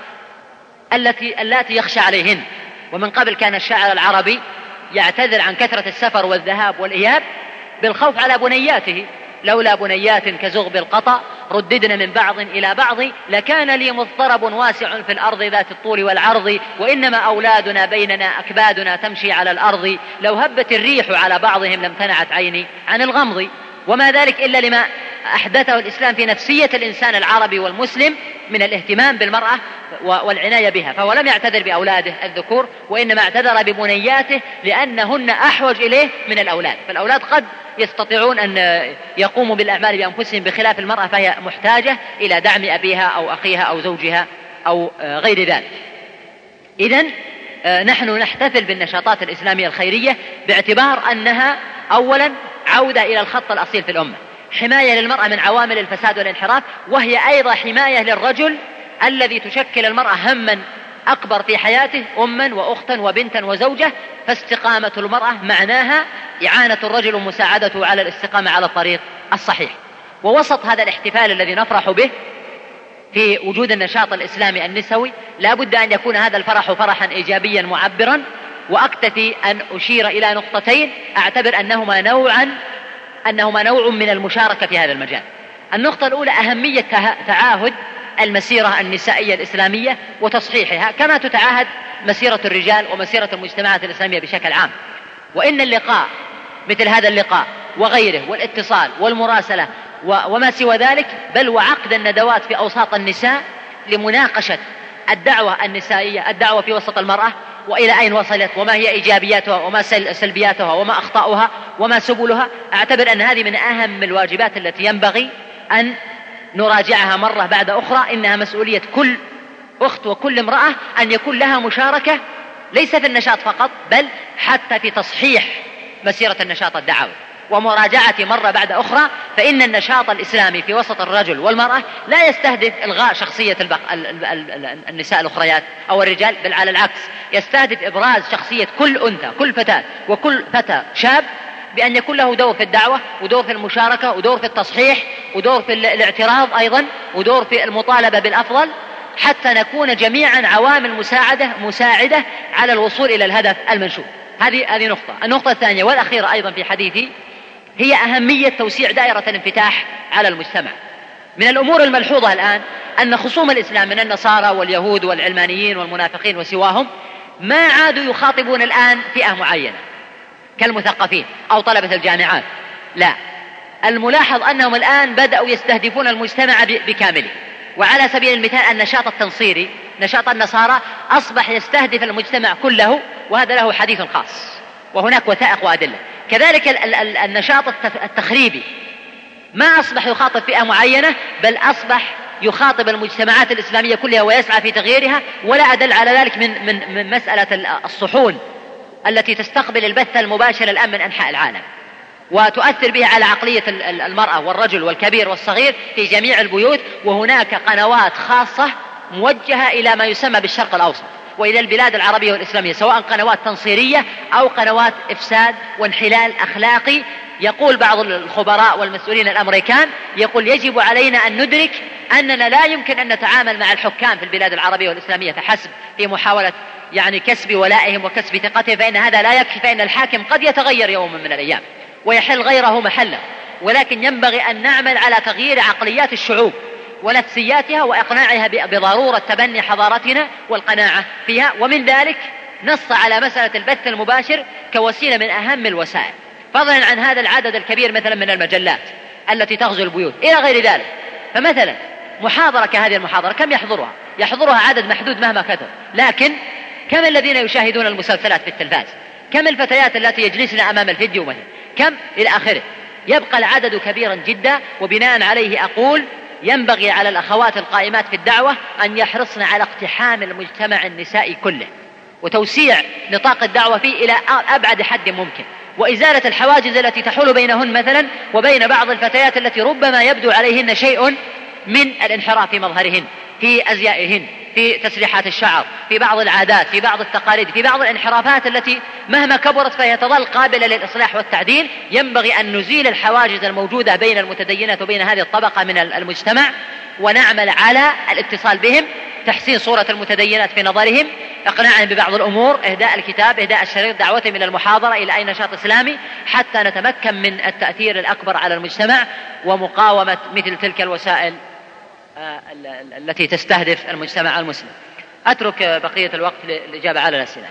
التي يخشى عليهن. ومن قبل كان الشاعر العربي يعتذر عن كثرة السفر والذهاب والإياب بالخوف على بنياته: لولا بنيات كزغب القطا رددن من بعض إلى بعض، لكان لي مضطرب واسع في الأرض ذات الطول والعرض، وإنما أولادنا بيننا أكبادنا تمشي على الأرض، لو هبت الريح على بعضهم لم تنعت عيني عن الغمض. وما ذلك إلا لما أحدثه الإسلام في نفسية الإنسان العربي والمسلم من الاهتمام بالمرأة والعناية بها. فهو لم يعتذر بأولاده الذكور، وإنما اعتذر ببنياته لأنهن أحوج إليه من الأولاد. فالأولاد قد يستطيعون أن يقوموا بالأعمال بأنفسهم، بخلاف المرأة فهي محتاجة إلى دعم أبيها أو أخيها أو زوجها أو غير ذلك. إذن نحن نحتفل بالنشاطات الإسلامية الخيرية باعتبار أنها أولا عودة إلى الخط الأصيل في الأمة، حماية للمرأة من عوامل الفساد والانحراف، وهي أيضا حماية للرجل الذي تشكل المرأة هما أكبر في حياته، أما وأختا وبنتا وزوجة. فاستقامة المرأة معناها إعانة الرجل ومساعدته على الاستقامة على الطريق الصحيح. ووسط هذا الاحتفال الذي نفرح به في وجود النشاط الإسلامي النسوي لا بد أن يكون هذا الفرح فرحا إيجابيا معبرا. وأكتفي أن أشير إلى نقطتين أعتبر أنهما نوع من المشاركة في هذا المجال. النقطة الأولى أهمية تعاهد المسيرة النسائية الإسلامية وتصحيحها كما تتعاهد مسيرة الرجال ومسيرة المجتمعات الإسلامية بشكل عام. وإن اللقاء مثل هذا اللقاء وغيره والاتصال والمراسلة وما سوى ذلك، بل وعقد الندوات في أوساط النساء لمناقشة الدعوة النسائية، الدعوة في وسط المرأة وإلى أين وصلت وما هي إيجابياتها وما سلبياتها وما أخطاؤها وما سبلها، أعتبر أن هذه من أهم الواجبات التي ينبغي أن نراجعها مرة بعد أخرى. إنها مسؤولية كل أخت وكل امرأة أن يكون لها مشاركة ليس في النشاط فقط، بل حتى في تصحيح مسيرة النشاط الدعوي ومراجعة مرة بعد أخرى. فإن النشاط الإسلامي في وسط الرجل والمرأة لا يستهدف إلغاء شخصية النساء الأخريات أو الرجال، بل على العكس يستهدف إبراز شخصية كل أنثى، كل فتاة وكل فتى شاب، بأن يكون له دور في الدعوة ودور في المشاركة ودور في التصحيح ودور في الاعتراض أيضا ودور في المطالبة بالأفضل، حتى نكون جميعا عوامل مساعدة على الوصول إلى الهدف المنشود. هذه نقطة. النقطة الثانية والأخيرة أيضا في حديثي هي أهمية توسيع دائرة الانفتاح على المجتمع. من الأمور الملحوظة الآن أن خصوم الإسلام من النصارى واليهود والعلمانيين والمنافقين وسواهم ما عادوا يخاطبون الآن فئة معينة كالمثقفين أو طلبة الجامعات، لا، الملاحظ أنهم الآن بدأوا يستهدفون المجتمع بكامله. وعلى سبيل المثال النشاط التنصيري، نشاط النصارى أصبح يستهدف المجتمع كله، وهذا له حديث خاص وهناك وثائق وأدلة. كذلك النشاط التخريبي ما أصبح يخاطب فئة معينة، بل أصبح يخاطب المجتمعات الإسلامية كلها ويسعى في تغييرها. ولا أدل على ذلك من مسألة الصحون التي تستقبل البث المباشر الآن من أنحاء العالم وتؤثر به على عقلية المرأة والرجل والكبير والصغير في جميع البيوت. وهناك قنوات خاصة موجهة إلى ما يسمى بالشرق الأوسط وإلى البلاد العربية والإسلامية، سواء قنوات تنصيرية أو قنوات إفساد وانحلال أخلاقي. يقول بعض الخبراء والمسؤولين الأمريكان، يقول يجب علينا أن ندرك أننا لا يمكن أن نتعامل مع الحكام في البلاد العربية والإسلامية فحسب في محاولة كسب ولائهم وكسب ثقتهم، فإن هذا لا يكفي، فإن الحاكم قد يتغير يوم من الأيام ويحل غيره محله، ولكن ينبغي أن نعمل على تغيير عقليات الشعوب ونفسياتها وإقناعها بضرورة تبني حضارتنا والقناعة فيها. ومن ذلك نص على مسألة البث المباشر كوسيلة من أهم الوسائل، فضلا عن هذا العدد الكبير مثلا من المجلات التي تغزو البيوت إلى غير ذلك. فمثلا محاضرة كهذه المحاضرة كم يحضرها عدد محدود مهما كثر، لكن كم الذين يشاهدون المسلسلات في التلفاز، كم الفتيات التي يجلسن أمام الفيديو مثلا، كم إلى آخره. يبقى العدد كبيرا جدا، وبناء عليه أقول ينبغي على الأخوات القائمات في الدعوة أن يحرصن على اقتحام المجتمع النسائي كله وتوسيع نطاق الدعوة فيه إلى أبعد حد ممكن، وإزالة الحواجز التي تحول بينهن مثلا وبين بعض الفتيات التي ربما يبدو عليهن شيء من الانحراف في مظهرهن، في أزيائهن، في تسريحات الشعر، في بعض العادات، في بعض التقاليد، في بعض الانحرافات التي مهما كبرت فهي تظل قابلة للإصلاح والتعديل. ينبغي أن نزيل الحواجز الموجودة بين المتدينات وبين هذه الطبقة من المجتمع، ونعمل على الاتصال بهم، تحسين صورة المتدينات في نظرهم، إقناعهم ببعض الأمور، إهداء الكتاب، إهداء الشريط، دعوتهم إلى المحاضرة إلى أي نشاط إسلامي، حتى نتمكن من التأثير الأكبر على المجتمع ومقاومة مثل تلك الوسائل التي تستهدف المجتمع المسلم. أترك بقية الوقت للإجابة على الأسئلة.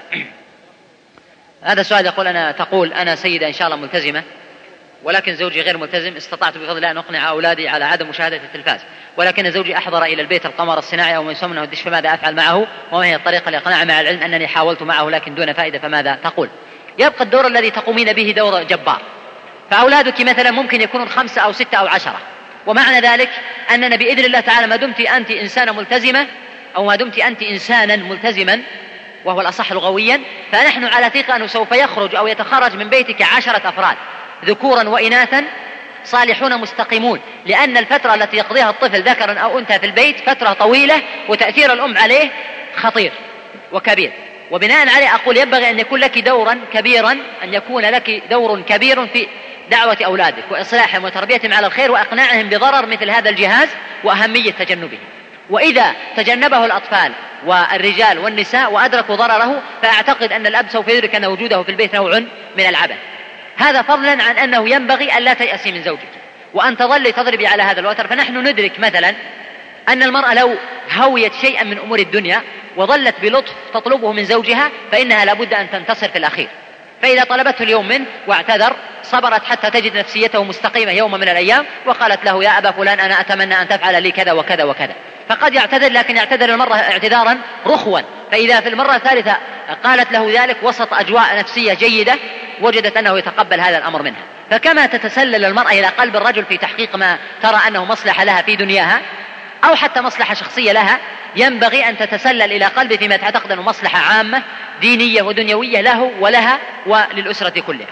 هذا السؤال تقول أنا سيدة إن شاء الله ملتزمة، ولكن زوجي غير ملتزم. استطعت بفضل الله أن أقنع أولادي على عدم مشاهدة التلفاز، ولكن زوجي أحضر إلى البيت القمر الصناعي أو من يسمونه الدش، فماذا أفعل معه؟ وما هي الطريقة لإقناعه مع العلم أنني حاولت معه لكن دون فائدة؟ فماذا تقول؟ يبقى الدور الذي تقومين به دور جبار. فأولادك مثلا ممكن يكونون 5 أو 6 أو 10، ومعنى ذلك أننا بإذن الله تعالى ما دمت أنت إنسانة ملتزمة أو ما دمت أنت إنسانا ملتزما وهو الأصح لغويا، فنحن على ثقة أنه سوف يخرج أو يتخرج من بيتك 10 أفراد ذكورا وإناثا صالحون مستقيمون، لأن الفترة التي يقضيها الطفل ذكرا أو أنثى في البيت فترة طويلة، وتأثير الأم عليه خطير وكبير. وبناء عليه أقول ينبغي أن يكون لك دورا كبيرا، أن يكون لك دور كبير في دعوة أولادك وإصلاحهم وتربيتهم على الخير وإقناعهم بضرر مثل هذا الجهاز وأهمية تجنبه. وإذا تجنبه الأطفال والرجال والنساء وأدركوا ضرره، فأعتقد أن الأب سوف يدرك أن وجوده في البيت نوع من العبث. هذا فضلا عن أنه ينبغي أن لا تيأسي من زوجك وأن تظل تضربي على هذا الوتر. فنحن ندرك مثلا أن المرأة لو هويت شيئا من أمور الدنيا وظلت بلطف تطلبه من زوجها فإنها لابد أن تنتصر في الأخير. فإذا طلبته اليوم منه واعتذر صبرت حتى تجد نفسيته مستقيمة يوم من الأيام وقالت له: يا أبا فلان أنا أتمنى أن تفعل لي كذا وكذا وكذا. فقد يعتذر، لكن يعتذر المرة اعتذارا رخوا. فإذا في المرة الثالثة قالت له ذلك وسط أجواء نفسية جيدة وجدت أنه يتقبل هذا الأمر منها. فكما تتسلل المرأة إلى قلب الرجل في تحقيق ما ترى أنه مصلحة لها في دنياها أو حتى مصلحة شخصية لها، ينبغي أن تتسلل إلى قلبه فيما تعتقد أنه مصلحة عامة دينية ودنيوية له ولها وللأسرة كلها.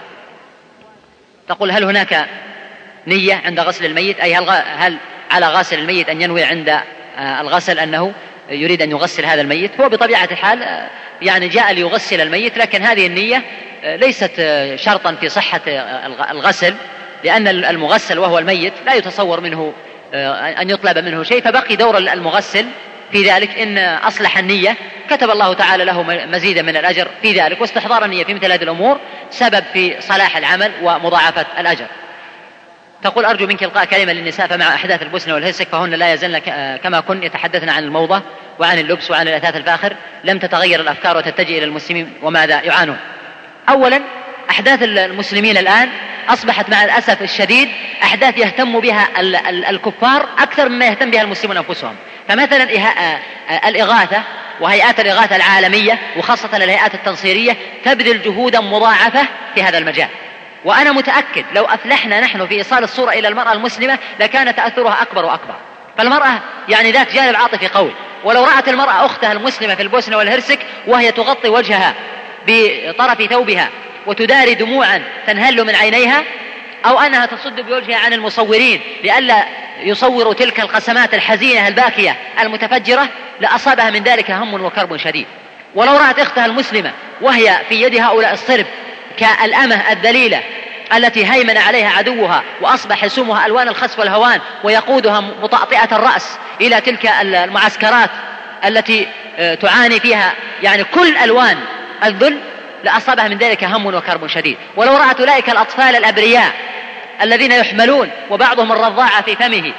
تقول: هل هناك نية عند غسل الميت؟ أي هل على غاسل الميت أن ينوي عند الغسل أنه يريد أن يغسل هذا الميت؟ هو بطبيعة الحال يعني جاء ليغسل الميت، لكن هذه النية ليست شرطا في صحة الغسل، لأن المغسل وهو الميت لا يتصور منه أن يطلب منه شيء، فبقي دور المغسل في ذلك. إن أصلح النية كتب الله تعالى له مزيدا من الأجر في ذلك، واستحضار النية في مثل هذه الأمور سبب في صلاح العمل ومضاعفة الأجر. تقول: أرجو منك إلقاء كلمة للنساء، فمع أحداث البوسنة والهرسك فهن لا يزلن كما كن يتحدثن عن الموضة وعن اللبس وعن الأثاث الفاخر، لم تتغير الأفكار وتتجه إلى المسلمين وماذا يعانون. أولا، أحداث المسلمين الآن أصبحت مع الأسف الشديد أحداث يهتم بها الكفار أكثر مما يهتم بها المسلمون أنفسهم. فمثلا الإغاثة وهيئات الإغاثة العالمية وخاصة الهيئات التنصيرية تبذل جهودا مضاعفة في هذا المجال، وأنا متأكد لو أفلحنا نحن في إيصال الصورة إلى المرأة المسلمة لكان تأثرها أكبر وأكبر. فالمرأة يعني ذات جانب عاطفي قوي، ولو رأت المرأة أختها المسلمة في البوسنة والهرسك وهي تغطي وجهها بطرف ثوبها وتداري دموعا تنهل من عينيها، أو أنها تصد بوجهها عن المصورين لئلا يصوروا تلك القسمات الحزينة الباكية المتفجرة، لأصابها من ذلك هم وكرب شديد. ولو رأت أختها المسلمة وهي في يد هؤلاء الصرب كالأمة الذليلة التي هيمن عليها عدوها وأصبح يسومها ألوان الخسف والهوان ويقودها مطأطئة الرأس إلى تلك المعسكرات التي تعاني فيها يعني كل ألوان الذل، لأصابها من ذلك هم وكرب شديد. ولو رأت أولئك الأطفال الأبرياء الذين يحملون وبعضهم الرضاعة في فمه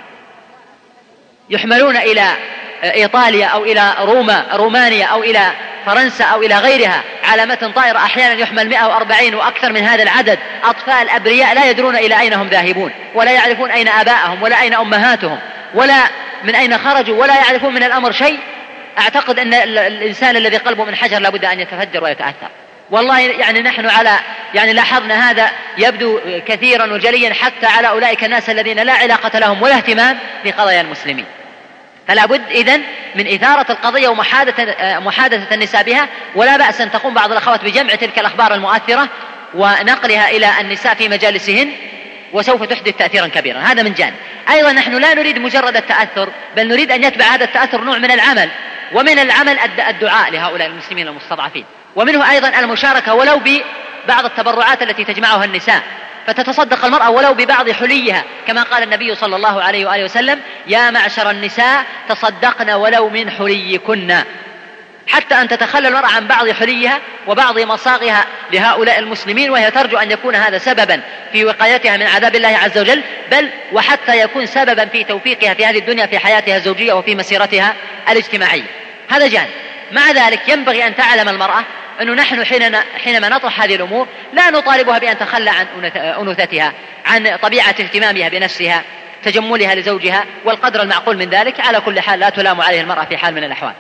يحملون إلى إيطاليا أو إلى رومانيا أو إلى فرنسا أو إلى غيرها على متن طائرة، أحيانا يحمل 140 وأكثر من هذا العدد، أطفال أبرياء لا يدرون إلى أين هم ذاهبون ولا يعرفون أين آباءهم ولا أين أمهاتهم ولا من أين خرجوا ولا يعرفون من الأمر شيء. أعتقد أن الإنسان الذي قلبه من حجر لابد أن يتفجر ويتأثر. والله يعني نحن لاحظنا هذا يبدو كثيرا وجليا حتى على أولئك الناس الذين لا علاقة لهم ولا اهتمام بقضايا المسلمين. فلا بد إذن من إثارة القضية ومحادثة النساء بها، ولا بأس أن تقوم بعض الأخوات بجمع تلك الأخبار المؤثرة ونقلها إلى النساء في مجالسهن، وسوف تحدث تأثيرا كبيرا. هذا من جانب. أيضا نحن لا نريد مجرد التأثر، بل نريد أن يتبع هذا التأثر نوع من العمل، ومن العمل الدعاء لهؤلاء المسلمين المستضعفين، ومنه أيضا المشاركة ولو ببعض التبرعات التي تجمعها النساء، فتتصدق المرأة ولو ببعض حليها، كما قال النبي صلى الله عليه وآله وسلم: يا معشر النساء تصدقن ولو من حليكن، حتى أن تتخلى المرأة عن بعض حليها وبعض مصاغها لهؤلاء المسلمين، وهي ترجو أن يكون هذا سببا في وقايتها من عذاب الله عز وجل، بل وحتى يكون سببا في توفيقها في هذه الدنيا في حياتها الزوجية وفي مسيرتها الاجتماعية. هذا جانب. مع ذلك ينبغي أن تعلم المرأة أنه نحن حينما نطرح هذه الأمور لا نطالبها بأن تخلى عن أنوثتها، عن طبيعة اهتمامها بنفسها، تجملها لزوجها، والقدر المعقول من ذلك. على كل حال لا تلام عليه المرأة في حال من الأحوال.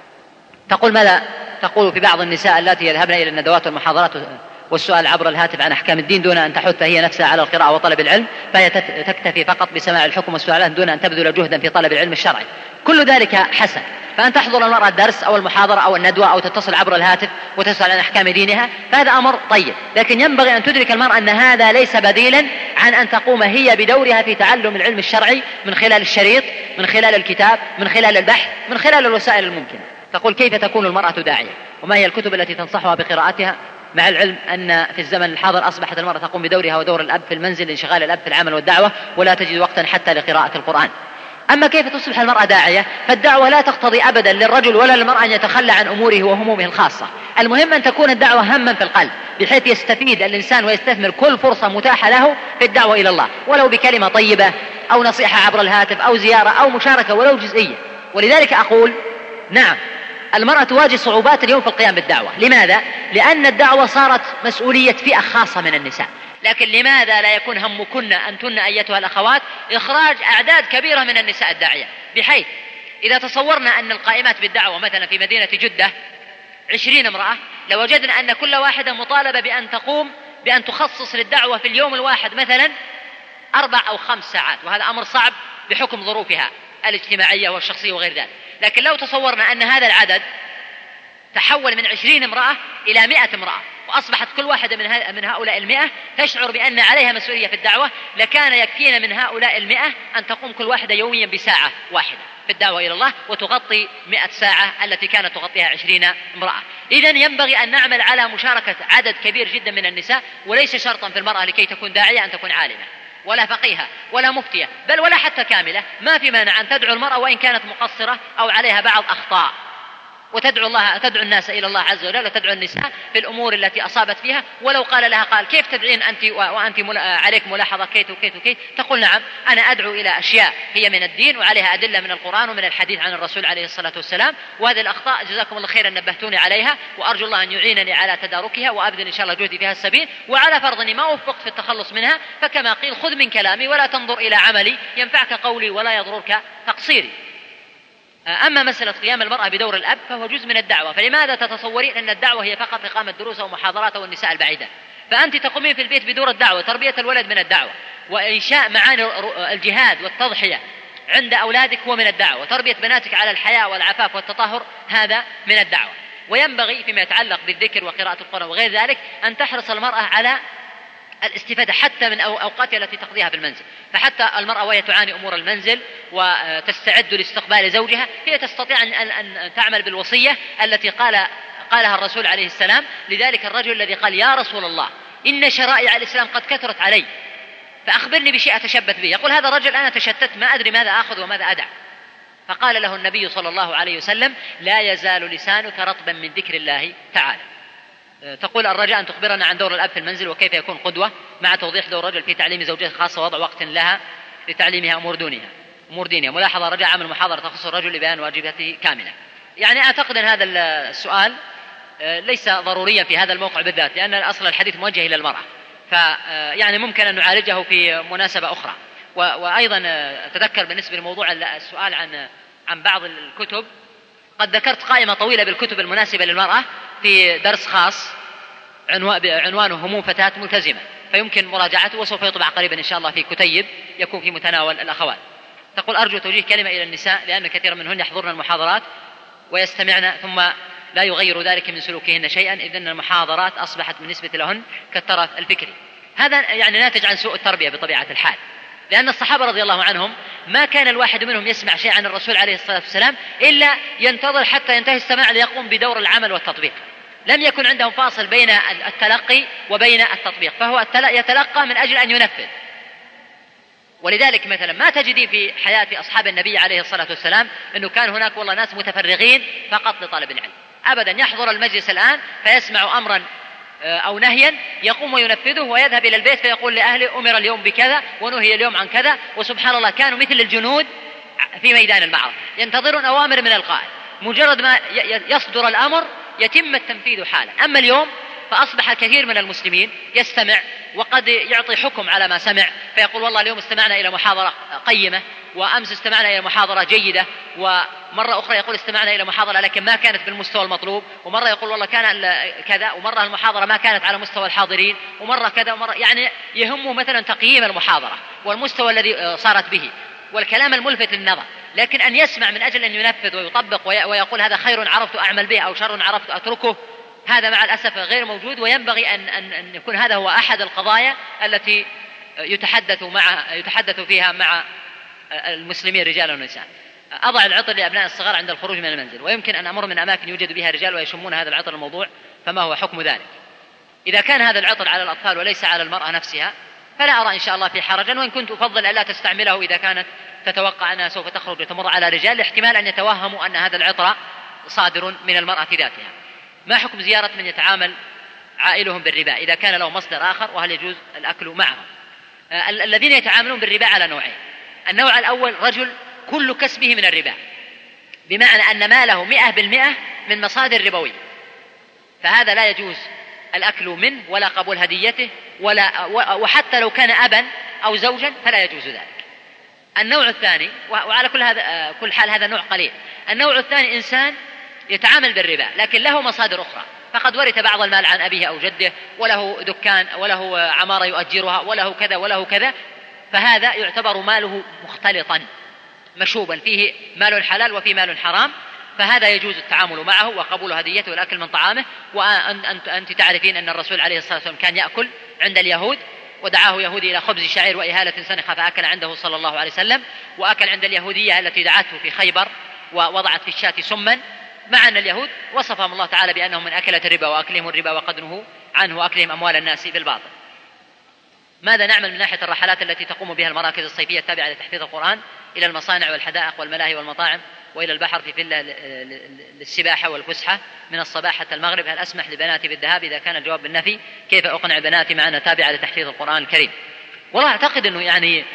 تقول: ماذا تقول في بعض النساء التي يذهبن إلى الندوات والمحاضرات والسؤال عبر الهاتف عن أحكام الدين دون أن تحث هي نفسها على القراءة وطلب العلم، فهي تكتفي فقط بسماع الحكم والسؤالات دون أن تبذل جهدا في طلب العلم الشرعي؟ كل ذلك حسن، فأن تحضر المرأة الدرس أو المحاضرة أو الندوة أو تتصل عبر الهاتف وتسأل عن أحكام دينها، فهذا أمر طيب، لكن ينبغي أن تدرك المرأة أن هذا ليس بديلا عن أن تقوم هي بدورها في تعلم العلم الشرعي من خلال الشريط، من خلال الكتاب، من خلال البحث، من خلال الوسائل الممكنة. تقول: كيف تكون المرأة داعية؟ وما هي الكتب التي تنصحها بقراءتها؟ مع العلم أن في الزمن الحاضر أصبحت المرأة تقوم بدورها ودور الأب في المنزل لانشغال الأب في العمل والدعوة، ولا تجد وقتا حتى لقراءة القرآن. أما كيف تصبح المرأة داعية؟ فالدعوة لا تقتضي أبدا للرجل ولا للمرأة أن يتخلى عن أموره وهمومه الخاصة. المهم أن تكون الدعوة هما في القلب، بحيث يستفيد الإنسان ويستثمر كل فرصة متاحة له في الدعوة إلى الله، ولو بكلمة طيبة أو نصيحة عبر الهاتف أو زيارة أو مشاركة ولو جزئية. ولذلك أقول نعم المرأة تواجه صعوبات اليوم في القيام بالدعوة. لماذا؟ لأن الدعوة صارت مسؤولية فئة خاصة من النساء. لكن لماذا لا يكون همكن أنتن أيتها الأخوات إخراج أعداد كبيرة من النساء الداعية، بحيث إذا تصورنا أن القائمات بالدعوة مثلا في مدينة جدة 20 امرأة، لوجدنا أن كل واحدة مطالبة بأن تخصص للدعوة في اليوم الواحد مثلا 4 أو 5 ساعات، وهذا أمر صعب بحكم ظروفها الاجتماعية والشخصية وغير ذلك. لكن لو تصورنا أن هذا العدد تحول من 20 امرأة إلى 100 امرأة، وأصبحت كل واحدة من هؤلاء 100 تشعر بأن عليها مسؤولية في الدعوة، لكان يكفينا من هؤلاء 100 أن تقوم كل واحدة يوميا بساعة واحدة في الدعوة إلى الله، وتغطي 100 ساعة التي كانت تغطيها 20 امرأة. إذن ينبغي أن نعمل على مشاركة عدد كبير جدا من النساء، وليس شرطا في المرأة لكي تكون داعية أن تكون عالمة ولا فقيهة ولا مفتية، بل ولا حتى كاملة. ما في مانع أن تدعو المرأة وإن كانت مقصرة أو عليها بعض أخطاء، تدعو الناس إلى الله عز وجل، وتدعو النساء في الأمور التي أصابت فيها. ولو قال لها قال كيف تدعين أنت وأنت عليك ملاحظة كيت وكيت وكيت، تقول نعم أنا أدعو إلى أشياء هي من الدين وعليها أدلة من القرآن ومن الحديث عن الرسول عليه الصلاة والسلام، وهذه الأخطاء جزاكم الله خيرا نبهتوني عليها، وأرجو الله أن يعينني على تداركها وأبذل إن شاء الله جهدي فيها السبيل. وعلى فرض أني ما وفقت في التخلص منها، فكما قيل خذ من كلامي ولا تنظر إلى عملي، ينفعك قولي ولا يضرك تقصيري. أما مسألة قيام المرأة بدور الأب فهو جزء من الدعوة. فلماذا تتصورين أن الدعوة هي فقط إقامة دروس أو محاضرات أو النساء البعيدة؟ فأنت تقومين في البيت بدور الدعوة، تربية الولد من الدعوة، وإنشاء معاني الجهاد والتضحية عند أولادك هو من الدعوة، وتربية بناتك على الحياء والعفاف والتطهر هذا من الدعوة. وينبغي فيما يتعلق بالذكر وقراءة القرآن وغير ذلك أن تحرص المرأة على الاستفادة حتى من أوقاتها التي تقضيها في المنزل. فحتى المرأة وهي تعاني أمور المنزل وتستعد لاستقبال زوجها، هي تستطيع أن تعمل بالوصية التي قالها الرسول عليه السلام لذلك الرجل الذي قال يا رسول الله إن شرائع الإسلام قد كثرت علي فأخبرني بشيء أتشبث به. يقول هذا الرجل أنا تشتت ما أدري ماذا آخذ وماذا أدع. فقال له النبي صلى الله عليه وسلم لا يزال لسانك رطبا من ذكر الله تعالى. تقول الرجاء أن تخبرنا عن دور الأب في المنزل وكيف يكون قدوة، مع توضيح دور الرجل في تعليم زوجته خاصة وضع وقت لها لتعليمها أمور دينها. ملاحظة رجاء عمل محاضرة تخص الرجل لبيان واجباته كاملة. يعني أعتقد أن هذا السؤال ليس ضروريا في هذا الموقع بالذات، لأن أصل الحديث موجه إلى المرأة، فيعني ممكن أن نعالجه في مناسبة أخرى. وأيضا تذكر بالنسبة لموضوع السؤال عن بعض الكتب، قد ذكرت قائمة طويلة بالكتب المناسبة للمرأة في درس خاص عنوانه هموم فتاة ملتزمة، فيمكن مراجعته وسوف يطبع قريبا إن شاء الله في كتيب يكون في متناول الأخوات. تقول أرجو توجيه كلمة إلى النساء لأن كثيرا منهن يحضرن المحاضرات ويستمعن ثم لا يغير ذلك من سلوكهن شيئا، إذن المحاضرات أصبحت بالنسبة لهن كالتراث الفكري. هذا يعني ناتج عن سوء التربية بطبيعة الحال، لأن الصحابة رضي الله عنهم ما كان الواحد منهم يسمع شيء عن الرسول عليه الصلاة والسلام إلا ينتظر حتى ينتهي السماع ليقوم بدور العمل والتطبيق. لم يكن عندهم فاصل بين التلقي وبين التطبيق، فهو يتلقى من أجل أن ينفذ. ولذلك مثلا ما تجدي في حياة أصحاب النبي عليه الصلاة والسلام أنه كان هناك والله ناس متفرغين فقط لطلب العلم، أبدا. يحضر المجلس الآن فيسمع أمرا أو نهيا يقوم وينفذه ويذهب إلى البيت فيقول لأهله أمر اليوم بكذا ونهي اليوم عن كذا. وسبحان الله كانوا مثل الجنود في ميدان المعركة ينتظرون أوامر من القائد، مجرد ما يصدر الأمر يتم التنفيذ حالا. أما اليوم فأصبح الكثير من المسلمين يستمع وقد يعطي حكم على ما سمع، فيقول والله اليوم استمعنا إلى محاضرة قيمة، وأمس استمعنا إلى محاضرة جيدة، ومرة أخرى يقول استمعنا إلى محاضرة لكن ما كانت بالمستوى المطلوب، ومرة يقول والله كان كذا، ومرة المحاضرة ما كانت على مستوى الحاضرين، ومرة كذا ومرة، يعني يهمه مثلا تقييم المحاضرة والمستوى الذي صارت به والكلام الملفت للنظر. لكن أن يسمع من أجل أن ينفذ ويطبق ويقول هذا خير عرفت أعمل به أو شر عرفت أتركه، هذا مع الأسف غير موجود. وينبغي أن يكون هذا هو أحد القضايا التي يتحدث فيها مع المسلمين رجالا ونساء. أضع العطر لأبناء الصغار عند الخروج من المنزل، ويمكن أن أمر من أماكن يوجد بها رجال ويشمون هذا العطر الموضوع، فما هو حكم ذلك؟ إذا كان هذا العطر على الأطفال وليس على المرأة نفسها فلا أرى إن شاء الله في حرجا، وإن كنت أفضل ألا تستعمله إذا كانت تتوقع أنها سوف تخرج وتمر على رجال، لاحتمال أن يتوهموا أن هذا العطر صادر من المرأة ذاتها. ما حكم زيارة من يتعامل عائلهم بالربا إذا كان له مصدر آخر، وهل يجوز الأكل معهم؟ الذين يتعاملون بالربا على نوعين: النوع الأول رجل كل كسبه من الربا، بمعنى أن ماله 100% من مصادر ربوية، فهذا لا يجوز الأكل منه ولا قبول هديته وحتى لو كان أبا أو زوجا فلا يجوز ذلك. النوع الثاني، وعلى كل حال هذا نوع قليل. النوع الثاني إنسان يتعامل بالربا لكن له مصادر أخرى، فقد ورث بعض المال عن أبيه أو جده، وله دكان وله عمارة يؤجرها وله كذا وله كذا، فهذا يعتبر ماله مختلطا مشوبا، فيه مال حلال وفيه مال حرام، فهذا يجوز التعامل معه وقبول هديته والأكل من طعامه. وأنت تعرفين أن الرسول عليه الصلاة والسلام كان يأكل عند اليهود، ودعاه يهودي إلى خبز شعير وإهالة سنخة فأكل عنده صلى الله عليه وسلم، وأكل عند اليهودية التي دعته في خيبر ووضعت في الشاة سما، مع أن اليهود وصفهم الله تعالى بأنهم من أكلة الربا وأكلهم الربا وقد نهوا عنه وأكلهم أموال الناس بالباطل. ماذا نعمل من ناحية الرحلات التي تقوم بها المراكز الصيفية التابعة لتحفيظ القرآن إلى المصانع والحدائق والملاهي والمطاعم وإلى البحر في فيلا للسباحة والفسحة من الصباح حتى المغرب؟ هل أسمح لبناتي بالذهاب؟ إذا كان الجواب بالنفي كيف أقنع بناتي معنا تابعة لتحفيظ القرآن الكريم؟ والله أعتقد أنه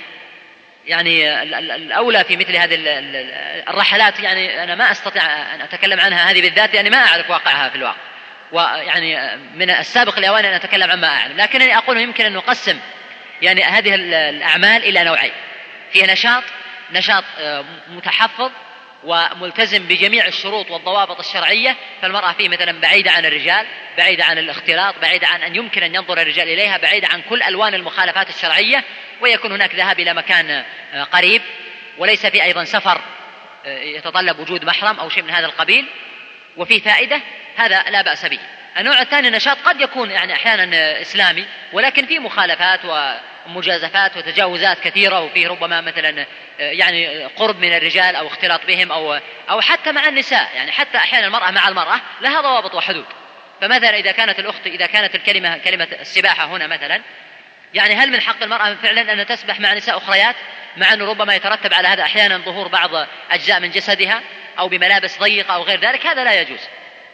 يعني الأولى في مثل هذه الرحلات، يعني أنا ما أستطيع أن أتكلم عنها هذه بالذات لأني ما أعرف واقعها في الواقع، ويعني من السابق لأوان أن أتكلم عما أعلم، لكنني أقول يمكن أن نقسم يعني هذه الأعمال إلى نوعين. فيها نشاط متحفظ وملتزم بجميع الشروط والضوابط الشرعية، فالمرأة فيه مثلا بعيدة عن الرجال، بعيدة عن الاختلاط، بعيدة عن أن يمكن أن ينظر الرجال إليها، بعيدة عن كل ألوان المخالفات الشرعية، ويكون هناك ذهاب إلى مكان قريب، وليس في أيضا سفر يتطلب وجود محرم أو شيء من هذا القبيل، وفيه فائدة، هذا لا بأس به. النوع الثاني نشاط قد يكون يعني أحيانا إسلامي ولكن فيه مخالفات ومجازفات وتجاوزات كثيرة، وفيه ربما مثلا يعني قرب من الرجال أو اختلاط بهم أو حتى مع النساء، يعني حتى أحيانا المرأة مع المرأة لها ضوابط وحدود. فمثلا إذا كانت كلمة السباحة هنا مثلا، يعني هل من حق المرأة فعلا أن تسبح مع نساء أخريات، مع أنه ربما يترتب على هذا أحيانا ظهور بعض أجزاء من جسدها أو بملابس ضيقة أو غير ذلك؟ هذا لا يجوز.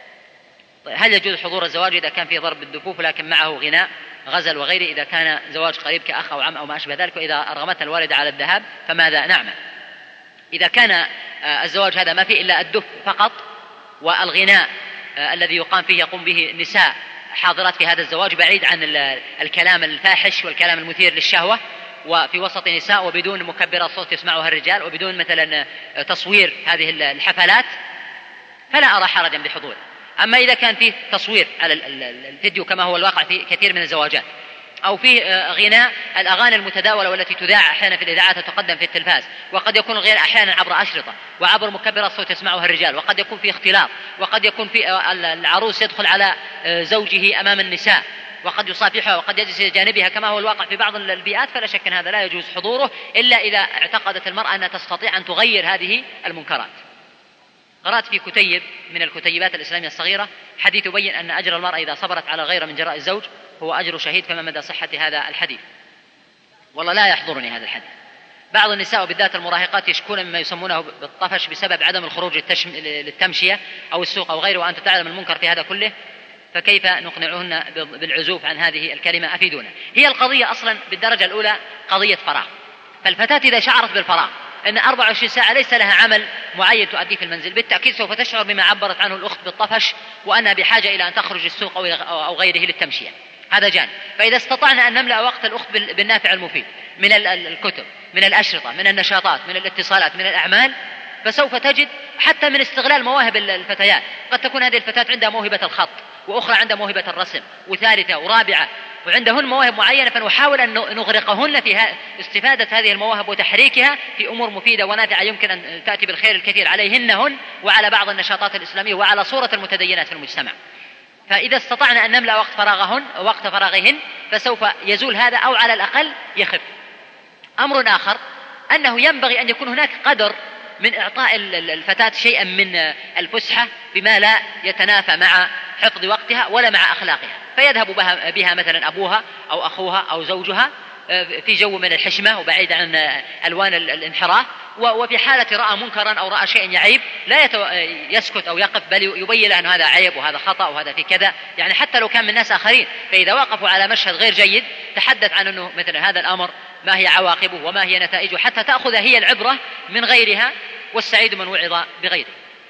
هل يجوز حضور الزواج إذا كان في ضرب الدفوف لكن معه غناء غزل وغيره، إذا كان زواج قريب كأخ أو عم أو ما أشبه ذلك، وإذا أرغمتها الوالدة على الذهاب فماذا نعمل؟ إذا كان الزواج هذا ما فيه إلا الدف فقط والغناء الذي يقوم به النساء حاضرات في هذا الزواج، بعيد عن الكلام الفاحش والكلام المثير للشهوة، وفي وسط نساء وبدون مكبرات صوت يسمعها الرجال وبدون مثلا تصوير هذه الحفلات، فلا أرى حرجا بحضوره. أما إذا كان فيه تصوير على الفيديو كما هو الواقع في كثير من الزواجات، أو فيه غناء الأغاني المتداولة والتي تذاع أحيانا في الإذاعات وتقدم في التلفاز، وقد يكون الغناء أحيانا عبر أشرطة وعبر مكبرات صوت يسمعها الرجال، وقد يكون فيه اختلاط، وقد يكون في العروس يدخل على زوجه أمام النساء وقد يصافحها وقد يجلس إلى جانبها كما هو الواقع في بعض البيئات، فلا شك أن هذا لا يجوز حضوره إلا إذا اعتقدت المرأة أنها تستطيع أن تغير هذه المنكرات. قرأت في كتيب من الكتيبات الإسلامية الصغيرة حديث يبين أن أجر المرأة إذا صبرت على غير من جراء الزوج هو أجر شهيد، فما مدى صحة هذا الحديث؟ والله لا يحضرني هذا الحديث. بعض النساء وبالذات المراهقات يشكون مما يسمونه بالطفش بسبب عدم الخروج للتمشية أو السوق أو غيره، وأنت تعلم المنكر في هذا كله، فكيف نقنعهن بالعزوف عن هذه الكلمة؟ أفيدونا. هي القضية أصلا بالدرجة الأولى قضية فراغ، فالفتاة إذا شعرت بالفراغ أن 24 ساعة ليس لها عمل معين تؤديه في المنزل، بالتأكيد سوف تشعر بما عبرت عنه الأخت بالطفش، وأنها بحاجة إلى أن تخرج السوق أو غيره للتمشية. هذا جانب. فإذا استطعنا أن نملأ وقت الأخت بالنافع المفيد من الكتب، من الأشرطة، من النشاطات، من الاتصالات، من الأعمال، فسوف تجد حتى من استغلال مواهب الفتيات. قد تكون هذه الفتاة عندها موهبة الخط، وأخرى عندها موهبة الرسم، وثالثة ورابعة، وعندهن مواهب معينة، فنحاول أن نغرقهن في استفادة هذه المواهب وتحريكها في أمور مفيدة ونافعة يمكن أن تأتي بالخير الكثير عليهن وعلى بعض النشاطات الإسلامية وعلى صورة المتدينات في المجتمع. فإذا استطعنا أن نملأ وقت فراغهن فسوف يزول هذا أو على الأقل يخف. أمر آخر أنه ينبغي أن يكون هناك قدر من إعطاء الفتاة شيئا من الفسحة بما لا يتنافى مع حفظ وقتها ولا مع أخلاقها، فيذهب بها مثلا أبوها أو أخوها أو زوجها في جو من الحشمة وبعيد عن ألوان الانحراف، وفي حالة رأى منكرا أو رأى شيء يعيب لا يسكت أو يقف، بل يبين له أن هذا عيب وهذا خطأ وهذا في كذا، يعني حتى لو كان من ناس آخرين، فإذا وقفوا على مشهد غير جيد تحدث عن أنه مثل هذا الأمر ما هي عواقبه وما هي نتائجه، حتى تأخذ هي العبرة من غيرها، والسعيد من وعظ بغيره.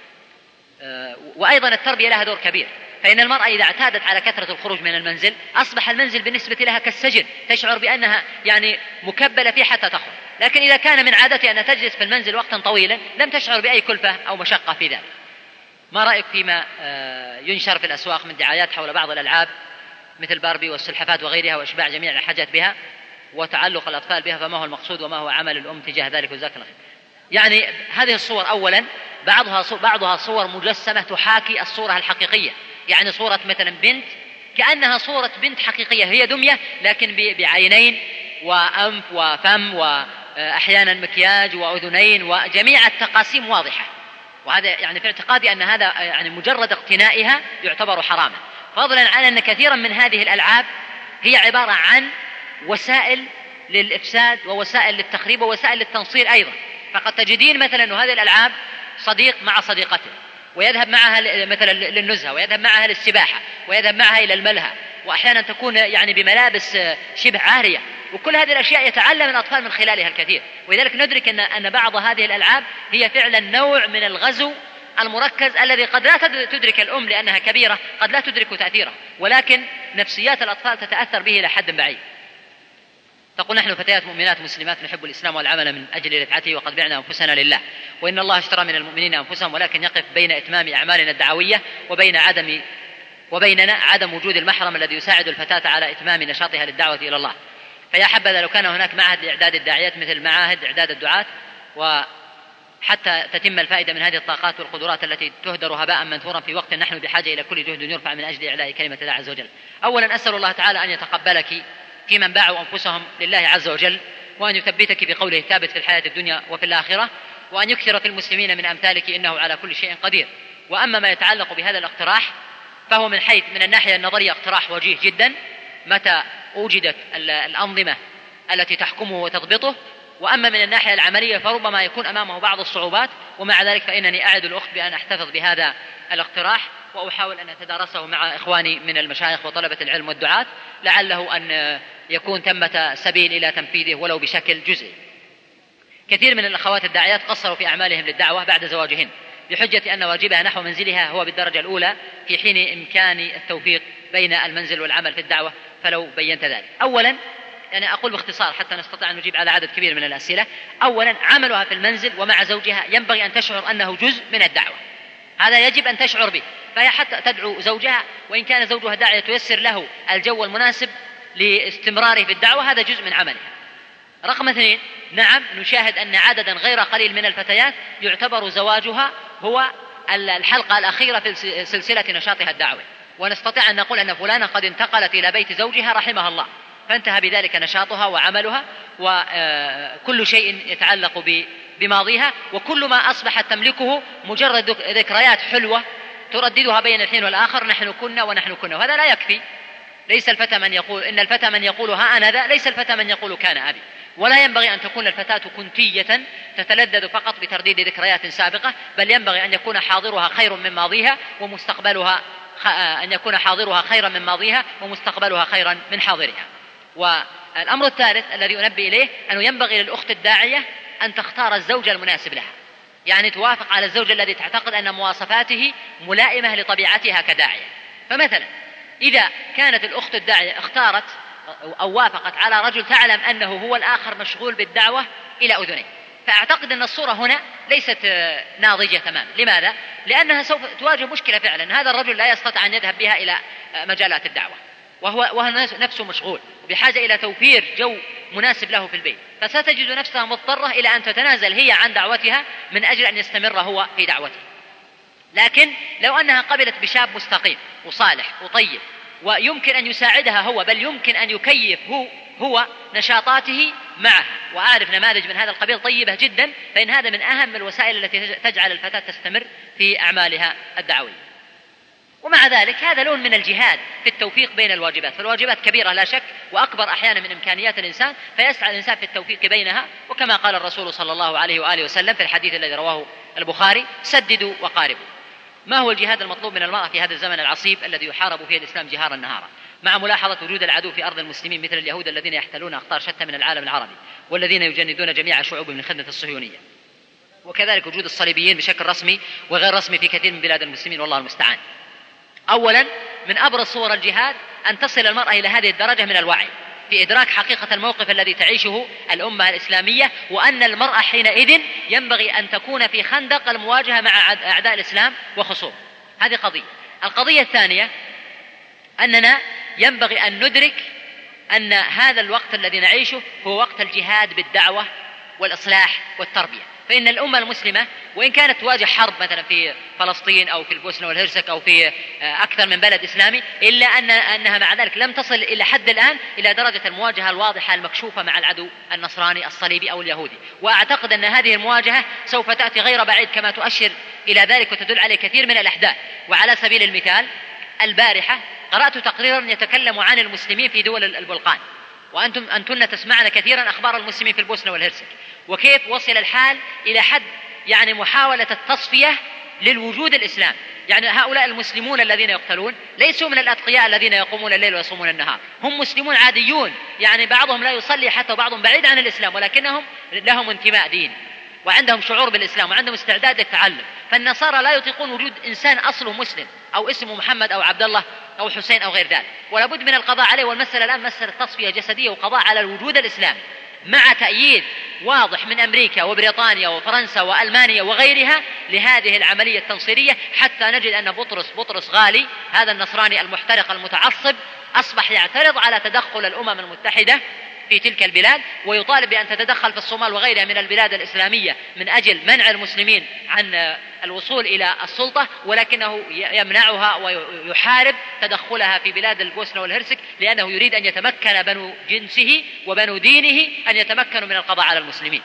وأيضا التربية لها دور كبير، فإن المرأة إذا اعتادت على كثرة الخروج من المنزل أصبح المنزل بالنسبة لها كالسجن، تشعر بأنها يعني مكبلة فيه حتى تخرج. لكن إذا كان من عادتها أن تجلس في المنزل وقتا طويلا لم تشعر بأي كلفة أو مشقة في ذلك. ما رأيك فيما ينشر في الأسواق من دعايات حول بعض الألعاب مثل باربي والسلحفاة وغيرها وإشباع جميع الحاجات بها وتعلق الأطفال بها، فما هو المقصود وما هو عمل الأم تجاه ذلك؟ وجزاك الله خير. يعني هذه الصور أولا بعضها صور مجسمة تحاكي الصورة الحقيقية، يعني صورة مثلا بنت كأنها صورة بنت حقيقية، هي دمية لكن بعينين وأنف وفم وأحيانا مكياج وأذنين وجميع التقاسيم واضحة. وهذا يعني في اعتقادي أن هذا يعني مجرد اقتنائها يعتبر حراما، فضلا عن أن كثيرا من هذه الألعاب هي عبارة عن وسائل للإفساد ووسائل للتخريب ووسائل للتنصير أيضا. فقد تجدين مثلا أن هذه الألعاب صديق مع صديقته ويذهب معها مثلا للنزهة ويذهب معها للسباحة ويذهب معها إلى الملهى، وأحيانا تكون يعني بملابس شبه عارية، وكل هذه الأشياء يتعلم الأطفال من خلالها الكثير. ولذلك ندرك أن بعض هذه الألعاب هي فعلا نوع من الغزو المركز الذي قد لا تدرك الأم لأنها كبيرة، قد لا تدرك تأثيره، ولكن نفسيات الأطفال تتأثر به إلى حد بعيد. تقول: نحن فتيات مؤمنات مسلمات نحب الإسلام والعمل من أجل رفعته وقد بعنا أنفسنا لله، وإن الله اشترى من المؤمنين أنفسهم، ولكن يقف بين إتمام أعمالنا الدعوية وبيننا عدم وجود المحرم الذي يساعد الفتاة على إتمام نشاطها للدعوة إلى الله. فيا حبذا لو كان هناك معهد لإعداد الداعيات مثل معاهد إعداد الدعاة، وحتى تتم الفائدة من هذه الطاقات والقدرات التي تهدر هباء منثورا في وقت نحن بحاجة إلى كل جهد يرفع من أجل إعلاء كلمة الله عز وجل. أولا أسأل الله تعالى أن يتقبلك في من باعوا أنفسهم لله عز وجل، وأن يثبتك بقوله الثابت في الحياة الدنيا وفي الآخرة، وأن يكثر في المسلمين من أمثالك إنه على كل شيء قدير. وأما ما يتعلق بهذا الاقتراح فهو من الناحية النظرية اقتراح وجيه جدا متى وجدت الأنظمة التي تحكمه وتضبطه، وأما من الناحية العملية فربما يكون أمامه بعض الصعوبات، ومع ذلك فإنني أعد الأخت بأن أحتفظ بهذا الاقتراح وأحاول أن أتدارسه مع إخواني من المشايخ وطلبة العلم والدعاة، لعله أن يكون ثمة سبيل إلى تنفيذه ولو بشكل جزئي. كثير من الأخوات الداعيات قصروا في أعمالهم للدعوة بعد زواجهن بحجة أن واجبها نحو منزلها هو بالدرجة الأولى، في حين إمكان التوفيق بين المنزل والعمل في الدعوة، فلو بينت ذلك. أولا يعني أقول باختصار حتى نستطيع أن نجيب على عدد كبير من الأسئلة. أولا عملها في المنزل ومع زوجها ينبغي أن تشعر أنه جزء من الدعوة، هذا يجب أن تشعر به، فهي حتى تدعو زوجها وإن كان زوجها داعية تيسر له الجو المناسب لاستمراره في الدعوة، هذا جزء من عملها. رقم 2، نعم نشاهد أن عددا غير قليل من الفتيات يعتبر زواجها هو الحلقة الأخيرة في سلسلة نشاطها الدعوي، ونستطيع أن نقول أن فلانة قد انتقلت إلى بيت زوجها رحمها الله، فانتهى بذلك نشاطها وعملها وكل شيء يتعلق بماضيها، وكل ما أصبحت تملكه مجرد ذكريات حلوة ترددها بين الحين والآخر: نحن كنا ونحن كنا. وهذا لا يكفي. ليس الفتى من يقول إن الفتى من يقول ها أنا ذا، ليس الفتى من يقول كان أبي. ولا ينبغي أن تكون الفتاة كنتية تتلذذ فقط بترديد ذكريات سابقة، بل ينبغي أن يكون حاضرها خير من ماضيها ومستقبلها ومستقبلها خيرا من حاضرها. والأمر الثالث الذي أنبه إليه أنه ينبغي للأخت الداعية أن تختار الزوج المناسب لها، يعني توافق على الزوج الذي تعتقد أن مواصفاته ملائمة لطبيعتها كداعية. فمثلا إذا كانت الأخت الداعية اختارت أو وافقت على رجل تعلم أنه هو الآخر مشغول بالدعوة إلى أذنيه، فأعتقد أن الصورة هنا ليست ناضجة تماما. لماذا؟ لأنها سوف تواجه مشكلة فعلا، هذا الرجل لا يستطيع أن يذهب بها إلى مجالات الدعوة، وهو نفسه مشغول بحاجة إلى توفير جو مناسب له في البيت، فستجد نفسها مضطرة إلى أن تتنازل هي عن دعوتها من أجل أن يستمر هو في دعوته. لكن لو أنها قبلت بشاب مستقيم وصالح وطيب ويمكن أن يساعدها هو، بل يمكن أن يكيف هو نشاطاته معها، وأعرف نماذج من هذا القبيل طيبة جدا، فإن هذا من أهم الوسائل التي تجعل الفتاة تستمر في أعمالها الدعوية. ومع ذلك هذا لون من الجهاد في التوفيق بين الواجبات، فالواجبات كبيرة لا شك وأكبر أحيانا من إمكانيات الإنسان، فيسعى الإنسان في التوفيق بينها، وكما قال الرسول صلى الله عليه وآله وسلم في الحديث الذي رواه البخاري: سددوا وقاربوا. ما هو الجهاد المطلوب من المرأة في هذا الزمن العصيب الذي يحارب فيه الإسلام جهارا نهارا، مع ملاحظة وجود العدو في أرض المسلمين مثل اليهود الذين يحتلون أقطار شتى من العالم العربي والذين يجندون جميع شعوب من خدمة الصهيونية، وكذلك وجود الصليبيين بشكل رسمي وغير رسمي في كثير من بلاد المسلمين والله المستعان. أولا، من أبرز صور الجهاد أن تصل المرأة إلى هذه الدرجة من الوعي في إدراك حقيقة الموقف الذي تعيشه الأمة الإسلامية، وأن المرأة حينئذ ينبغي أن تكون في خندق المواجهة مع أعداء الإسلام وخصوم. هذه قضية. القضية الثانية أننا ينبغي أن ندرك أن هذا الوقت الذي نعيشه هو وقت الجهاد بالدعوة والإصلاح والتربية. فإن الأمة المسلمة وإن كانت تواجه حرب مثلا في فلسطين أو في البوسنة والهرسك أو في أكثر من بلد إسلامي، إلا أنها مع ذلك لم تصل إلى حد الآن إلى درجة المواجهة الواضحة المكشوفة مع العدو النصراني الصليبي أو اليهودي. وأعتقد أن هذه المواجهة سوف تأتي غير بعيد كما تؤشر إلى ذلك وتدل عليه كثير من الأحداث. وعلى سبيل المثال، البارحة قرأت تقريرا يتكلم عن المسلمين في دول البلقان، أنتن تسمعن كثيرا أخبار المسلمين في البوسنة والهرسك، وكيف وصل الحال إلى حد محاولة التصفية للوجود الإسلامي. هؤلاء المسلمون الذين يقتلون ليسوا من الأتقياء الذين يقومون الليل ويصومون النهار، هم مسلمون عاديون، بعضهم لا يصلي حتى وبعضهم بعيد عن الإسلام، ولكنهم لهم انتماء ديني وعندهم شعور بالإسلام وعندهم استعداد للتعلم. فالنصارى لا يطيقون وجود إنسان أصله مسلم أو اسمه محمد أو عبد الله أو حسين أو غير ذلك، ولا بد من القضاء عليه. والمسألة الآن مسألة تصفية جسدية وقضاء على الوجود الإسلامي، مع تأييد واضح من أمريكا وبريطانيا وفرنسا وألمانيا وغيرها لهذه العملية التنصيرية، حتى نجد أن بطرس غالي هذا النصراني المحترق المتعصب أصبح يعترض على تدخل الأمم المتحدة في تلك البلاد، ويطالب بأن تتدخل في الصومال وغيرها من البلاد الإسلامية من أجل منع المسلمين عن الوصول إلى السلطة، ولكنه يمنعها ويحارب تدخلها في بلاد البوسنة والهرسك، لأنه يريد أن يتمكن بنو جنسه وبنو دينه أن يتمكنوا من القضاء على المسلمين.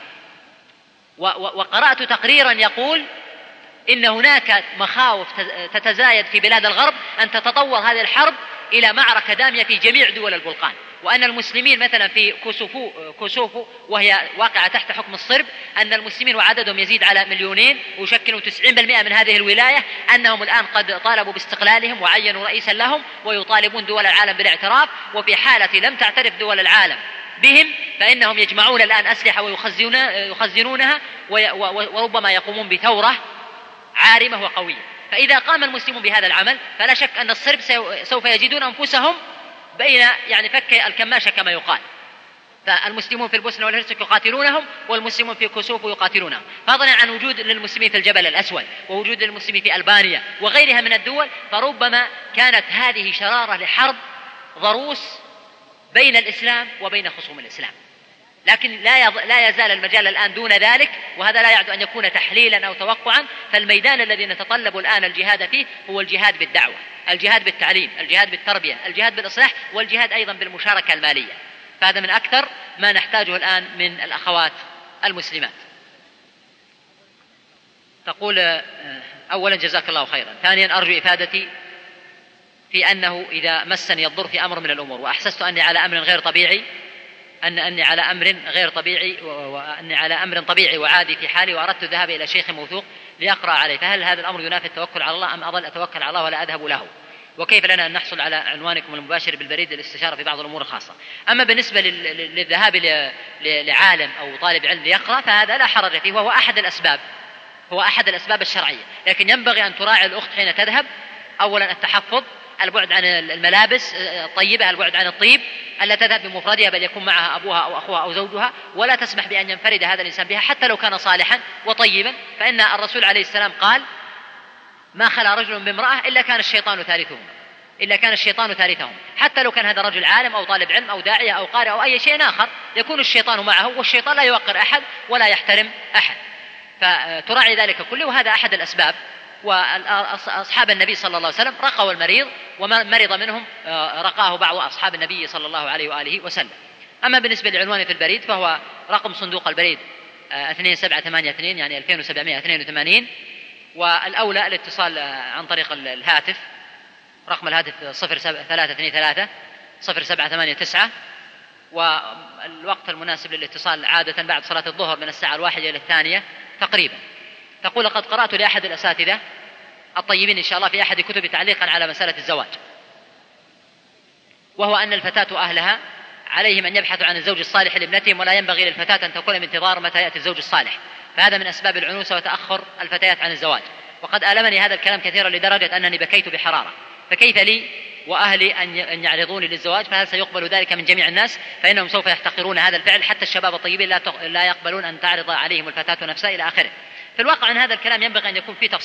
وقرأت تقريرا يقول إن هناك مخاوف تتزايد في بلاد الغرب أن تتطور هذه الحرب إلى معركة دامية في جميع دول البلقان، وأن المسلمين مثلا في كوسوفو وهي واقعة تحت حكم الصرب، أن المسلمين وعددهم يزيد على 2,000,000 ويشكلوا 90% من هذه الولاية، أنهم الآن قد طالبوا باستقلالهم وعينوا رئيسا لهم ويطالبون دول العالم بالاعتراف، وفي حالة لم تعترف دول العالم بهم فإنهم يجمعون الآن أسلحة ويخزنونها وربما يقومون بثورة عارمة وقوية. فإذا قام المسلمون بهذا العمل فلا شك أن الصرب سوف يجدون أنفسهم بين فك الكماشة كما يقال. فالمسلمون في البوسنة والهرسك يقاتلونهم والمسلمون في كوسوفو يقاتلونهم، فضلا عن وجود للمسلمين في الجبل الأسود ووجود للمسلمين في ألبانيا وغيرها من الدول. فربما كانت هذه شرارة لحرب ضروس بين الإسلام وبين خصوم الإسلام، لكن لا يزال المجال الآن دون ذلك، وهذا لا يعد أن يكون تحليلا أو توقعا. فالميدان الذي نتطلب الآن الجهاد فيه هو الجهاد بالدعوة، الجهاد بالتعليم، الجهاد بالتربية، الجهاد بالإصلاح، والجهاد أيضا بالمشاركة المالية. فهذا من أكثر ما نحتاجه الآن من الأخوات المسلمات. تقول: أولا جزاك الله خيرا، ثانيا أرجو إفادتي في أنه إذا مسني الضر في أمر من الأمور وأحسست أني على أمر غير طبيعي وأني على أمر طبيعي وعادي في حالي، وأردت الذهاب إلى شيخ موثوق ليقرأ عليه، فهل هذا الأمر ينافي التوكل على الله أم أظل أتوكل على الله ولا أذهب له؟ وكيف لنا أن نحصل على عنوانكم المباشر بالبريد للاستشارة في بعض الأمور الخاصة؟ أما بالنسبة للذهاب لعالم أو طالب علم ليقرأ فهذا لا حرج فيه، وهو أحد الأسباب الشرعية، لكن ينبغي أن تراعي الأخت حين تذهب أولا التحفظ، البعد عن الملابس الطيبة، البعد عن الطيب، ألا تذهب بمفردها بل يكون معها أبوها أو أخوها أو زوجها، ولا تسمح بأن ينفرد هذا الإنسان بها حتى لو كان صالحا وطيبا، فإن الرسول عليه السلام قال: ما خلا رجل بامرأة إلا كان الشيطان ثالثهم، حتى لو كان هذا رجل عالم أو طالب علم أو داعية أو قارئ أو أي شيء آخر، يكون الشيطان معه، والشيطان لا يوقر أحد ولا يحترم أحد، فتراعي ذلك كله. وهذا أحد الأسباب. وأصحاب النبي صلى الله عليه وسلم رقوا المريض، وما مرض منهم رقاه بعض أصحاب النبي صلى الله عليه وآله وسلم. أما بالنسبة لعنواني في البريد فهو رقم صندوق البريد 2782 يعني 2782، والأولى الاتصال عن طريق الهاتف، رقم الهاتف 0323 0789، والوقت المناسب للاتصال عادة بعد صلاة الظهر من الساعة 1 إلى 2 تقريبا. تقول: لقد قرأت لأحد الأساتذة الطيبين إن شاء الله في أحد كتب تعليقا على مسألة الزواج، وهو أن الفتاة أهلها عليهم أن يبحثوا عن الزوج الصالح لابنتهم، ولا ينبغي للفتاة أن تكون بانتظار متى يأتي الزوج الصالح، فهذا من أسباب العنوسة وتأخر الفتيات عن الزواج. وقد ألمني هذا الكلام كثيرا لدرجة أنني بكيت بحرارة، فكيف لي وأهلي أن يعرضوني للزواج؟ فهل سيقبل ذلك من جميع الناس؟ فإنهم سوف يحتقرون هذا الفعل، حتى الشباب الطيبين لا يقبلون أن تعرض عليهم الفتاة نفسها إلى آخره. في الواقع أن هذا الكلام ينبغي أن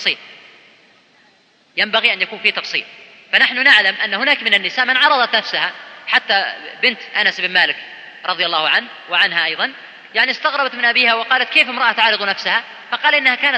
يكون فيه تفصيل، فنحن نعلم أن هناك من النساء من عرضت نفسها، حتى بنت أنس بن مالك رضي الله عنه وعنها أيضا، يعني استغربت من أبيها وقالت: كيف امرأة تعرض نفسها؟ فقال: إنها كانت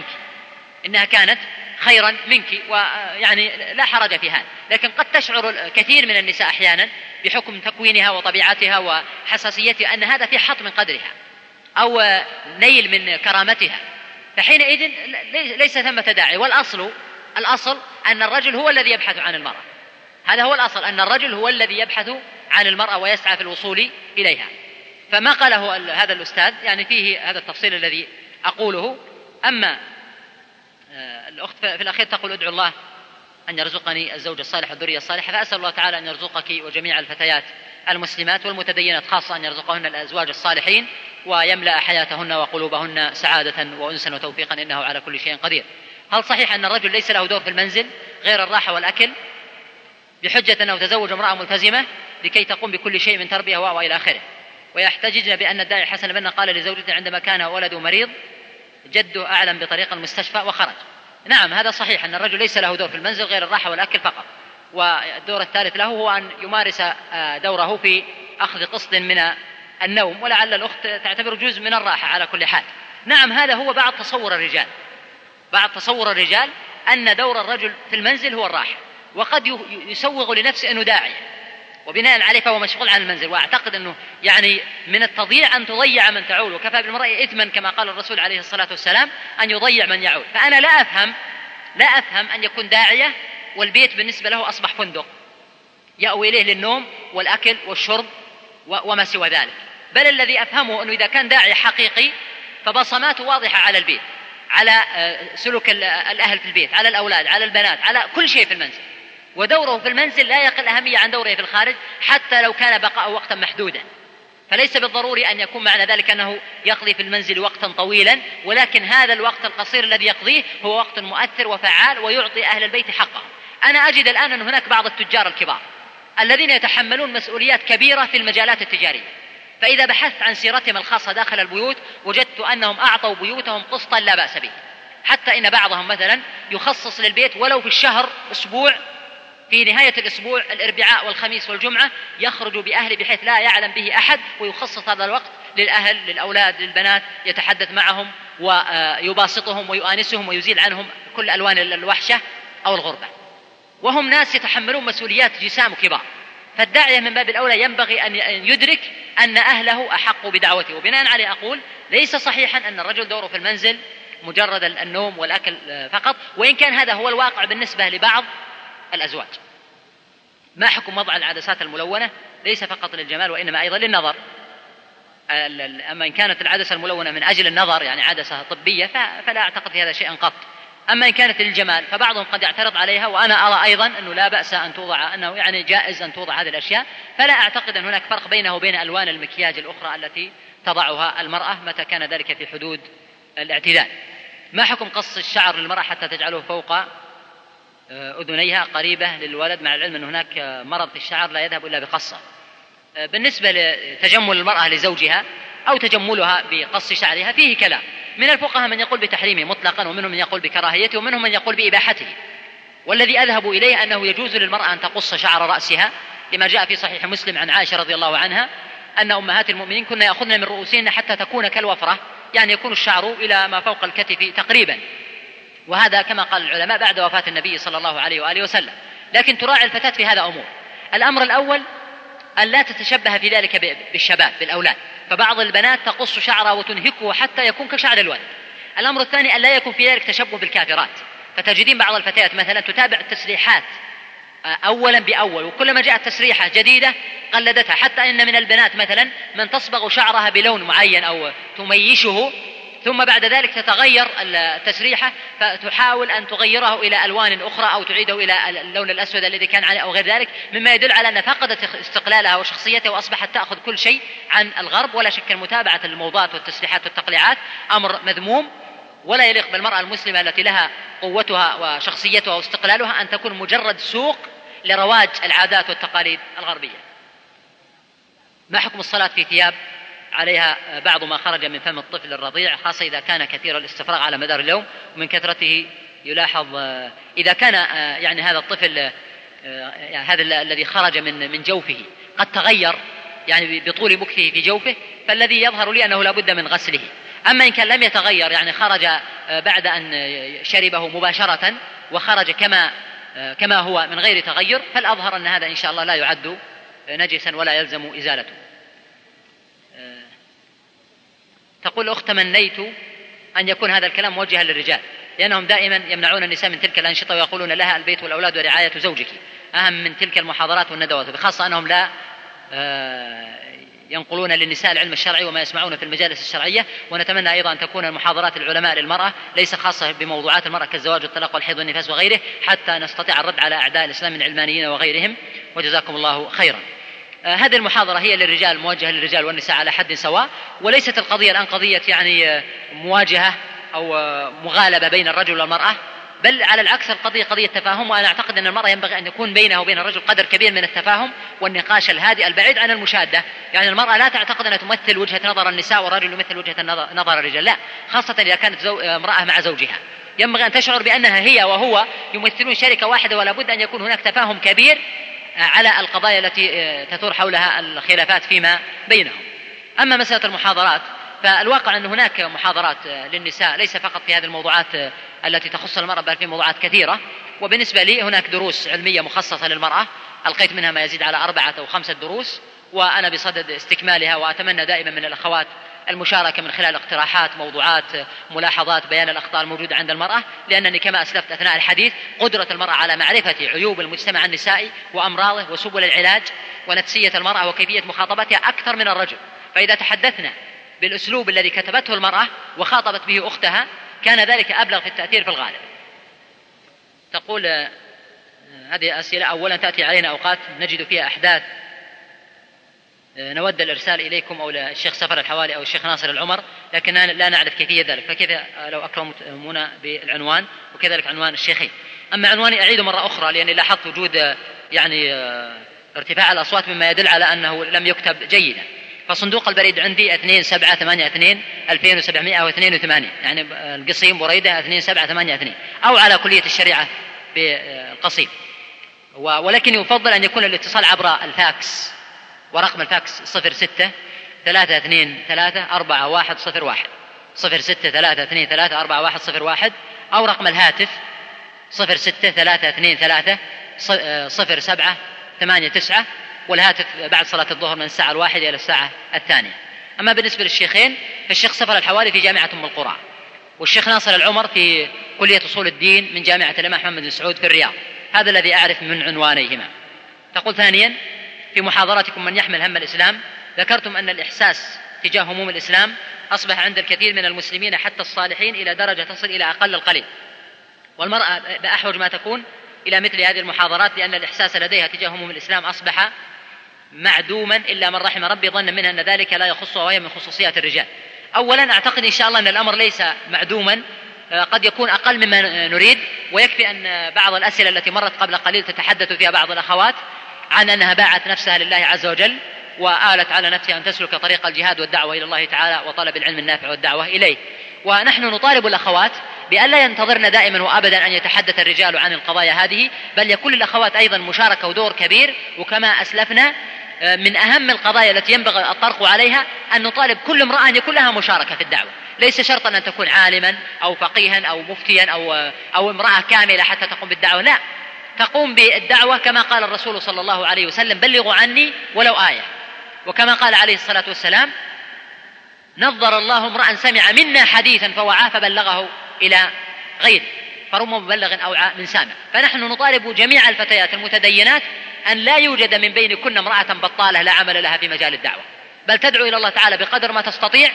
خيرا منك، ويعني لا حرج في هذا. لكن قد تشعر كثير من النساء أحيانا بحكم تكوينها وطبيعتها وحساسيتها أن هذا في حط من قدرها أو نيل من كرامتها، فحينئذ ليس ثمة داعي. والأصل أن الرجل هو الذي يبحث عن المرأة، هذا هو الأصل، أن الرجل هو الذي يبحث عن المرأة ويسعى في الوصول إليها. فما قاله هذا الأستاذ يعني فيه هذا التفصيل الذي أقوله. أما الأخت في الأخير تقول: ادعو الله أن يرزقني الزوج الصالح والذرية الصالحة، فأسأل الله تعالى أن يرزقك وجميع الفتيات المسلمات والمتدينات خاصة أن يرزقهن الأزواج الصالحين ويملأ حياتهن وقلوبهن سعادة وأنسا وتوفيقا، إنه على كل شيء قدير. هل صحيح أن الرجل ليس له دور في المنزل غير الراحة والأكل بحجة أنه تزوج امرأة ملتزمة لكي تقوم بكل شيء من تربية وإلى آخره؟ ويحتججن بأن الداعي حسن بن قال لزوجته عندما كان ولده مريض: جده أعلم بطريق المستشفى وخرج. نعم، هذا صحيح أن الرجل ليس له دور في المنزل غير الراحة والأكل فقط، والدور الثالث له هو أن يمارس دوره في أخذ قسط من النوم، ولعل الأخت تعتبر جزء من الراحة على كل حال. نعم، هذا هو بعض تصور الرجال أن دور الرجل في المنزل هو الراحة، وقد يسوغ لنفسه أنه داعي، وبناء عليه فهو مشغول عن المنزل. وأعتقد أنه يعني من التضييع أن تضيع من تعول، وكفى بالمرء إثما كما قال الرسول عليه الصلاة والسلام أن يضيع من يعول. فأنا لا أفهم أن يكون داعية والبيت بالنسبة له أصبح فندق يأوي إليه للنوم والأكل والشرب وما سوى ذلك، بل الذي أفهمه أنه إذا كان داعي حقيقي فبصماته واضحة على البيت، على سلوك الأهل في البيت، على الأولاد، على البنات، على كل شيء في المنزل، ودوره في المنزل لا يقل أهمية عن دوره في الخارج حتى لو كان بقاء وقتا محدودا. فليس بالضروري أن يكون معنى ذلك أنه يقضي في المنزل وقتا طويلا، ولكن هذا الوقت القصير الذي يقضيه هو وقت مؤثر وفعال ويعطي أهل البيت حقهم. أنا أجد الآن أن هناك بعض التجار الكبار الذين يتحملون مسؤوليات كبيرة في المجالات التجارية، فإذا بحثت عن سيرتهم الخاصة داخل البيوت وجدت أنهم أعطوا بيوتهم قسطا لا بأس به، حتى إن بعضهم مثلا يخصص للبيت ولو في الشهر أسبوع، في نهاية الأسبوع الأربعاء والخميس والجمعة يخرج بأهله بحيث لا يعلم به أحد، ويخصص هذا الوقت للأهل، للأولاد، للبنات، يتحدث معهم ويباسطهم ويؤانسهم ويزيل عنهم كل ألوان الوحشة أو الغربة، وهم ناس يتحملون مسؤوليات جسام كبار. فالداعية من باب الأولى ينبغي أن يدرك أن أهله أحق بدعوته. وبناء عليه أقول ليس صحيحا أن الرجل دوره في المنزل مجرد النوم والأكل فقط، وإن كان هذا هو الواقع بالنسبة لبعض الأزواج. ما حكم وضع العدسات الملونة؟ ليس فقط للجمال وإنما أيضا للنظر. أما إن كانت العدسة الملونة من أجل النظر يعني عدسة طبية فلا أعتقد في هذا شيئا قط. أما إن كانت للجمال فبعضهم قد يعترض عليها، وأنا أرى أيضا أنه لا بأس أن توضع، أنه يعني جائز أن توضع هذه الأشياء، فلا أعتقد أن هناك فرق بينه وبين ألوان المكياج الأخرى التي تضعها المرأة متى كان ذلك في حدود الاعتدال. ما حكم قص الشعر للمرأة حتى تجعله فوق أذنيها قريبة للولد، مع العلم أن هناك مرض في الشعر لا يذهب إلا بقصه؟ بالنسبة لتجمل المرأة لزوجها أو تجملها بقص شعرها فيه كلام من الفقهاء، من يقول بتحريمه مطلقا، ومنهم من يقول بكراهيته، ومنهم من يقول بإباحته. والذي أذهب إليه أنه يجوز للمرأة أن تقص شعر رأسها، لما جاء في صحيح مسلم عن عائشة رضي الله عنها أن أمهات المؤمنين كنا يأخذن من رؤوسهن حتى تكون كالوفرة، يعني يكون الشعر إلى ما فوق الكتف تقريبا، وهذا كما قال العلماء بعد وفاة النبي صلى الله عليه وآله وسلم. لكن تراعي الفتاة في هذا أمور. الأمر الأول أن لا تتشبه في ذلك بالشباب بالأولاد، فبعض البنات تقص شعرها وتنهكه حتى يكون كشعر الولد. الأمر الثاني أن لا يكون في ذلك تشبه بالكافرات، فتجدين بعض الفتيات مثلا تتابع التسريحات أولا بأول، وكلما جاءت تسريحة جديدة قلدتها، حتى إن من البنات مثلا من تصبغ شعرها بلون معين أو تميشه ثم بعد ذلك تتغير التسريحة فتحاول أن تغيره إلى ألوان أخرى أو تعيده إلى اللون الأسود الذي كان عليه أو غير ذلك، مما يدل على أن فقدت استقلالها وشخصيتها وأصبحت تأخذ كل شيء عن الغرب. ولا شك متابعة الموضات والتسريحات والتقليعات أمر مذموم، ولا يليق بالمرأة المسلمة التي لها قوتها وشخصيتها واستقلالها أن تكون مجرد سوق لرواج العادات والتقاليد الغربية. ما حكم الصلاة في ثياب عليها بعض ما خرج من فم الطفل الرضيع، خاصة إذا كان كثير الاستفراغ على مدار اليوم ومن كثرته يلاحظ إذا كان يعني هذا الطفل يعني هذا الذي خرج من جوفه قد تغير يعني بطول مكثه في جوفه، فالذي يظهر لي أنه لا بد من غسله. أما إن كان لم يتغير يعني خرج بعد أن شربه مباشرة وخرج كما هو من غير تغير، فالأظهر أن هذا إن شاء الله لا يعد نجسا ولا يلزم إزالته. تقول أخت: تمنيت أن يكون هذا الكلام موجها للرجال، لأنهم دائما يمنعون النساء من تلك الأنشطة ويقولون لها البيت والأولاد ورعاية زوجك أهم من تلك المحاضرات والندوات، بخاصة أنهم لا ينقلون للنساء العلم الشرعي وما يسمعون في المجالس الشرعية. ونتمنى أيضا أن تكون المحاضرات العلماء للمرأة ليس خاصة بموضوعات المرأة كالزواج والطلاق والحيض والنفاس وغيره، حتى نستطيع الرد على أعداء الإسلام من العلمانيين وغيرهم، وجزاكم الله خيرا. هذه المحاضرة هي للرجال، موجهة للرجال والنساء على حد سواء، وليست القضية الآن قضية يعني مواجهة أو مغالبة بين الرجل والمرأة، بل على العكس القضية قضية تفاهم. وأنا أعتقد أن المرأة ينبغي أن يكون بينها وبين الرجل قدر كبير من التفاهم والنقاش الهادئ البعيد عن المشادة. يعني المرأة لا تعتقد أنها تمثل وجهة نظر النساء والرجل يمثل وجهة نظر الرجال، لا، خاصة إذا كانت امرأة مع زوجها ينبغي أن تشعر بأنها هي وهو يمثلون شركة واحدة، ولا بد أن يكون هناك تفاهم كبير على القضايا التي تثور حولها الخلافات فيما بينهم. أما مسألة المحاضرات فالواقع أن هناك محاضرات للنساء ليس فقط في هذه الموضوعات التي تخص المرأة، بل في موضوعات كثيرة. وبالنسبة لي هناك دروس علمية مخصصة للمرأة ألقيت منها ما يزيد على 4 أو 5 دروس، وأنا بصدد استكمالها. وأتمنى دائما من الأخوات المشاركة من خلال اقتراحات، موضوعات، ملاحظات، بيان الأخطاء الموجودة عند المرأة، لأنني كما أسلفت أثناء الحديث قدرة المرأة على معرفة عيوب المجتمع النسائي وأمراضه وسبل العلاج ونفسية المرأة وكيفية مخاطبتها أكثر من الرجل. فإذا تحدثنا بالأسلوب الذي كتبته المرأة وخاطبت به أختها كان ذلك أبلغ في التأثير في الغالب. تقول هذه أسئلة: أولا تأتي علينا أوقات نجد فيها أحداث نود الإرسال إليكم أو للشيخ سفر الحوالي أو الشيخ ناصر العمر، لكن لا نعرف كيفية ذلك، فكيف لو أكرمونا بالعنوان وكذلك عنوان الشيخين. أما عنواني أعيد مرة أخرى لأني لاحظت وجود يعني ارتفاع الأصوات مما يدل على أنه لم يكتب جيدا. فصندوق البريد عندي 2782 يعني القصيم بريدة 2782 أو على كلية الشريعة بالقصيم. ولكن يفضل أن يكون الاتصال عبر الفاكس، ورقم الفاكس 06-323-4101 06-323-4101 أو رقم الهاتف 06-323-0789 والهاتف بعد صلاة الظهر من الساعة 1 إلى الساعة 2. أما بالنسبة للشيخين فالشيخ سفر الحوالي في جامعة أم القرى، والشيخ ناصر العمر في كلية أصول الدين من جامعة الإمام محمد بن سعود في الرياض. هذا الذي أعرف من عنوانيهما. تقول ثانيا: في محاضرتكم من يحمل هم الإسلام ذكرتم أن الإحساس تجاه هموم الإسلام أصبح عند الكثير من المسلمين حتى الصالحين إلى درجة تصل إلى أقل القليل، والمرأة بأحوج ما تكون إلى مثل هذه المحاضرات، لأن الإحساس لديها تجاه هموم الإسلام أصبح معدوما إلا من رحم ربي، ظن منها أن ذلك لا يخصها وهي من خصوصيات الرجال. أولا أعتقد إن شاء الله أن الأمر ليس معدوما، قد يكون أقل مما نريد، ويكفي أن بعض الأسئلة التي مرت قبل قليل تتحدث فيها بعض الأخوات عن أنها باعت نفسها لله عز وجل وآلت على نفسها أن تسلك طريق الجهاد والدعوة إلى الله تعالى وطلب العلم النافع والدعوة إليه. ونحن نطالب الأخوات بأن لا ينتظرن دائما وأبدا أن يتحدث الرجال عن القضايا هذه، بل يكون للأخوات أيضا مشاركة ودور كبير. وكما أسلفنا من أهم القضايا التي ينبغي الطرق عليها أن نطالب كل امرأة أن يكون لها مشاركة في الدعوة، ليس شرطا أن تكون عالما أو فقيها أو مفتيا أو امرأة كاملة حتى تقوم بالدعوة، لا، تقوم بالدعوة كما قال الرسول صلى الله عليه وسلم: بلغوا عني ولو آية. وكما قال عليه الصلاة والسلام: نظر الله امرأ سمع منا حديثا فوعاه فبلغه إلى غيره، فرب مبلغ أوعى من سامع. فنحن نطالب جميع الفتيات المتدينات أن لا يوجد من بين كل امرأة بطالة لا عمل لها في مجال الدعوة، بل تدعو إلى الله تعالى بقدر ما تستطيع،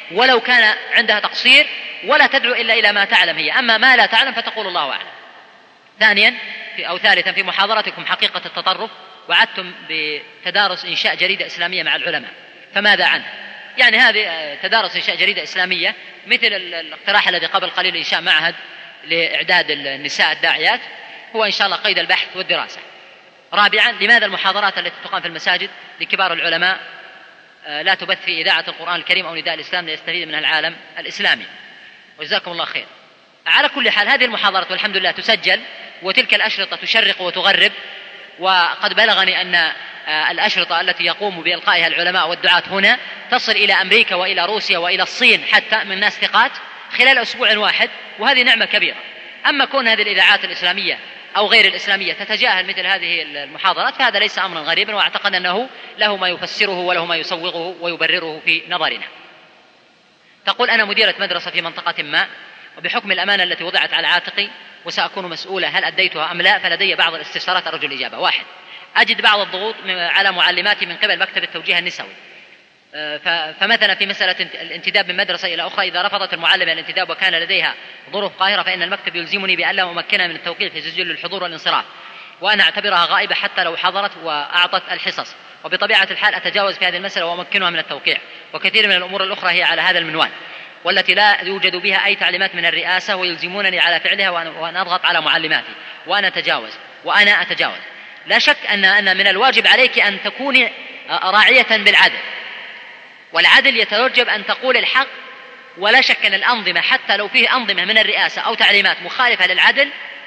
ولو كان عندها تقصير، ولا تدعو إلا إلى ما تعلم هي، أما ما لا تعلم فتقول الله أعلم. ثانيا أو ثالثا، في محاضرتكم حقيقة التطرف وعدتم بتدارس إنشاء جريدة إسلامية مع العلماء، فماذا عنه؟ يعني هذه تدارس إنشاء جريدة إسلامية مثل الاقتراح الذي قبل قليل إنشاء معهد لإعداد النساء الداعيات، هو إن شاء الله قيد البحث والدراسة. رابعا، لماذا المحاضرات التي تقام في المساجد لكبار العلماء لا تبث في إذاعة القرآن الكريم أو نداء الإسلام ليستفيد منها العالم الإسلامي؟ وجزاكم الله خير. على كل حال، هذه المحاضرات والحمد لله تسجل، وتلك الأشرطة تشرق وتغرب، وقد بلغني أن الأشرطة التي يقوم بإلقائها العلماء والدعاة هنا تصل إلى أمريكا وإلى روسيا وإلى الصين حتى من ناس ثقات خلال أسبوع واحد، وهذه نعمة كبيرة. أما كون هذه الإذاعات الإسلامية أو غير الإسلامية تتجاهل مثل هذه المحاضرات فهذا ليس أمرا غريبا، وأعتقد أنه له ما يفسره وله ما يسوغه ويبرره في نظرنا. تقول: أنا مديرة مدرسة في منطقة ما، وبحكم الأمانة التي وضعت على عاتقي وسأكون مسؤولة هل أديتها أم لا، فلدي بعض الاستفسارات أرجو الإجابة. 1. أجد بعض الضغوط على معلماتي من قبل مكتب التوجيه النسوي، فمثلا في مسألة الانتداب من مدرسة إلى أخرى، إذا رفضت المعلمة الانتداب وكان لديها ظروف قاهرة فإن المكتب يلزمني بأن لا أمكنها من التوقيع في سجل الحضور والانصراف، وأنا أعتبرها غائبة حتى لو حضرت وأعطت الحصص، وبطبيعة الحال أتجاوز في هذه المسألة وأمكنها من التوقيع. وكثير من الأمور الأخرى هي على هذا المنوال، والتي لا يوجد بها أي تعليمات من الرئاسة ويلزمونني على فعلها، وأنا أضغط على معلماتي وأنا أتجاوز. لا شك أن من الواجب عليك أن تكوني راعية بالعدل، والعدل يتوجب أن تقول الحق. ولا شك أن الأنظمة حتى لو فيه أنظمة من الرئاسة أو تعليمات مخالفة للعدل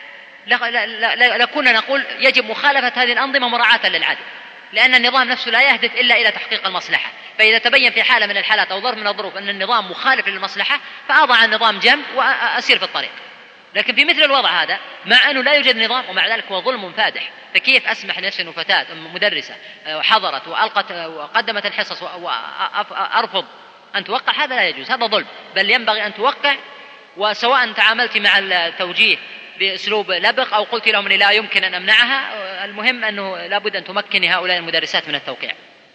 لكنا نقول يجب مخالفة هذه الأنظمة مراعاة للعدل، لأن النظام نفسه لا يهدف إلا إلى تحقيق المصلحة. فإذا تبين في حالة من الحالات أو ظرف من الظروف أن النظام مخالف للمصلحة فأضع النظام جنب وأسير في الطريق. لكن في مثل الوضع هذا، مع أنه لا يوجد نظام ومع ذلك هو ظلم فادح، فكيف أسمح لنفسي أنه فتاة مدرسة حضرت وألقت وقدمت الحصص وأرفض أن توقع؟ هذا لا يجوز، هذا ظلم، بل ينبغي أن توقع. وسواء تعاملت مع التوجيه بأسلوب لبق أو قلت لهم أني لا يمكن أن أمنعها، المهم أنه لابد أن تمكن هؤلاء المدرسات من التوقيع.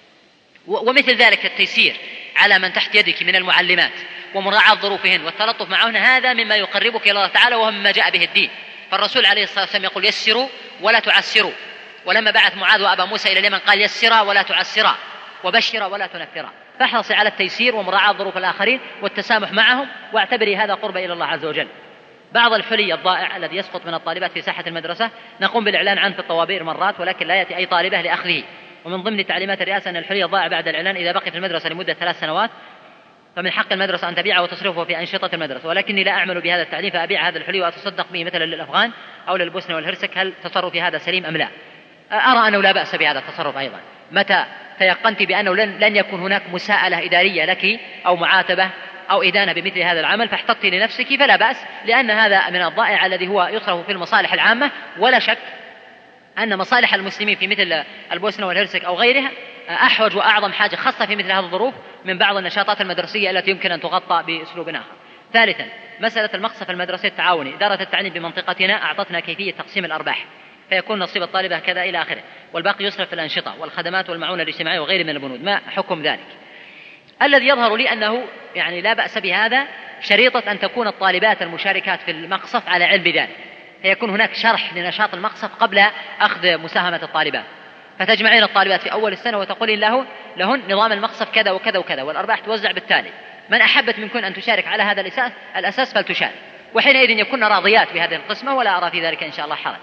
ومثل ذلك التيسير على من تحت يدك من المعلمات ومراعاة ظروفهن والتلطف معهن، هذا مما يقربك إلى الله تعالى وهو مما جاء به الدين. فالرسول عليه الصلاة والسلام يقول: يسروا ولا تعسروا. ولما بعث معاذ وأبا موسى إلى اليمن قال: يسرا ولا تعسرا وبشرا ولا تنفرا. فاحرصي على التيسير ومراعاة ظروف الآخرين والتسامح معهم، واعتبري هذا قرب إلى الله عز وجل. بعض الحلي الضائع الذي يسقط من الطالبات في ساحة المدرسة نقوم بالإعلان عنه في الطوابير مرات، ولكن لا يأتي أي طالبة لأخذه. ومن ضمن تعليمات الرئاسة أن الحلي الضائع بعد الإعلان إذا بقي في المدرسة لمدة 3 سنوات فمن حق المدرسة أن تبيعه وتصرفه في أنشطة المدرسة، ولكني لا أعمل بهذا التعليم فأبيع هذا الحلي وأتصدق به مثلا للأفغان أو للبوسنة والهرسك. هل تصرفي هذا سليم أم لا؟ أرى أنه لا بأس بهذا التصرف أيضا، متى تيقنت بأنه لن يكون هناك مساءلة إدارية لك أو معاتبة أو إدانة بمثل هذا العمل فاحتطي لنفسك فلا بأس، لأن هذا من الضائع الذي هو يصرف في المصالح العامة. ولا شك أن مصالح المسلمين في مثل البوسنة والهرسك أو غيرها أحوج وأعظم حاجة، خاصة في مثل هذه الظروف، من بعض النشاطات المدرسية التي يمكن أن تغطى بأسلوب آخر. ثالثا، مسألة المقصف المدرسي التعاوني. إدارة التعليم بمنطقتنا أعطتنا كيفية تقسيم الأرباح، فيكون نصيب الطالبة كذا إلى آخره، والباقي يصرف في الأنشطة والخدمات والمعونة الاجتماعية وغير من البنود. ما حكم ذلك؟ الذي يظهر لي أنه يعني لا بأس بهذا، شريطة أن تكون الطالبات المشاركات في المقصف على علم بذلك، فيكون هناك شرح لنشاط المقصف قبل أخذ مساهمة الطالبات، فتجمعين الطالبات في أول السنة وتقولين لهن نظام المقصف كذا وكذا وكذا، والأرباح توزع بالتالي. من أحبت منكن أن تشارك على هذا الأساس فلتشارك، وحينئذ يكون راضيات بهذه القسمة، ولا أرى في ذلك إن شاء الله حرج.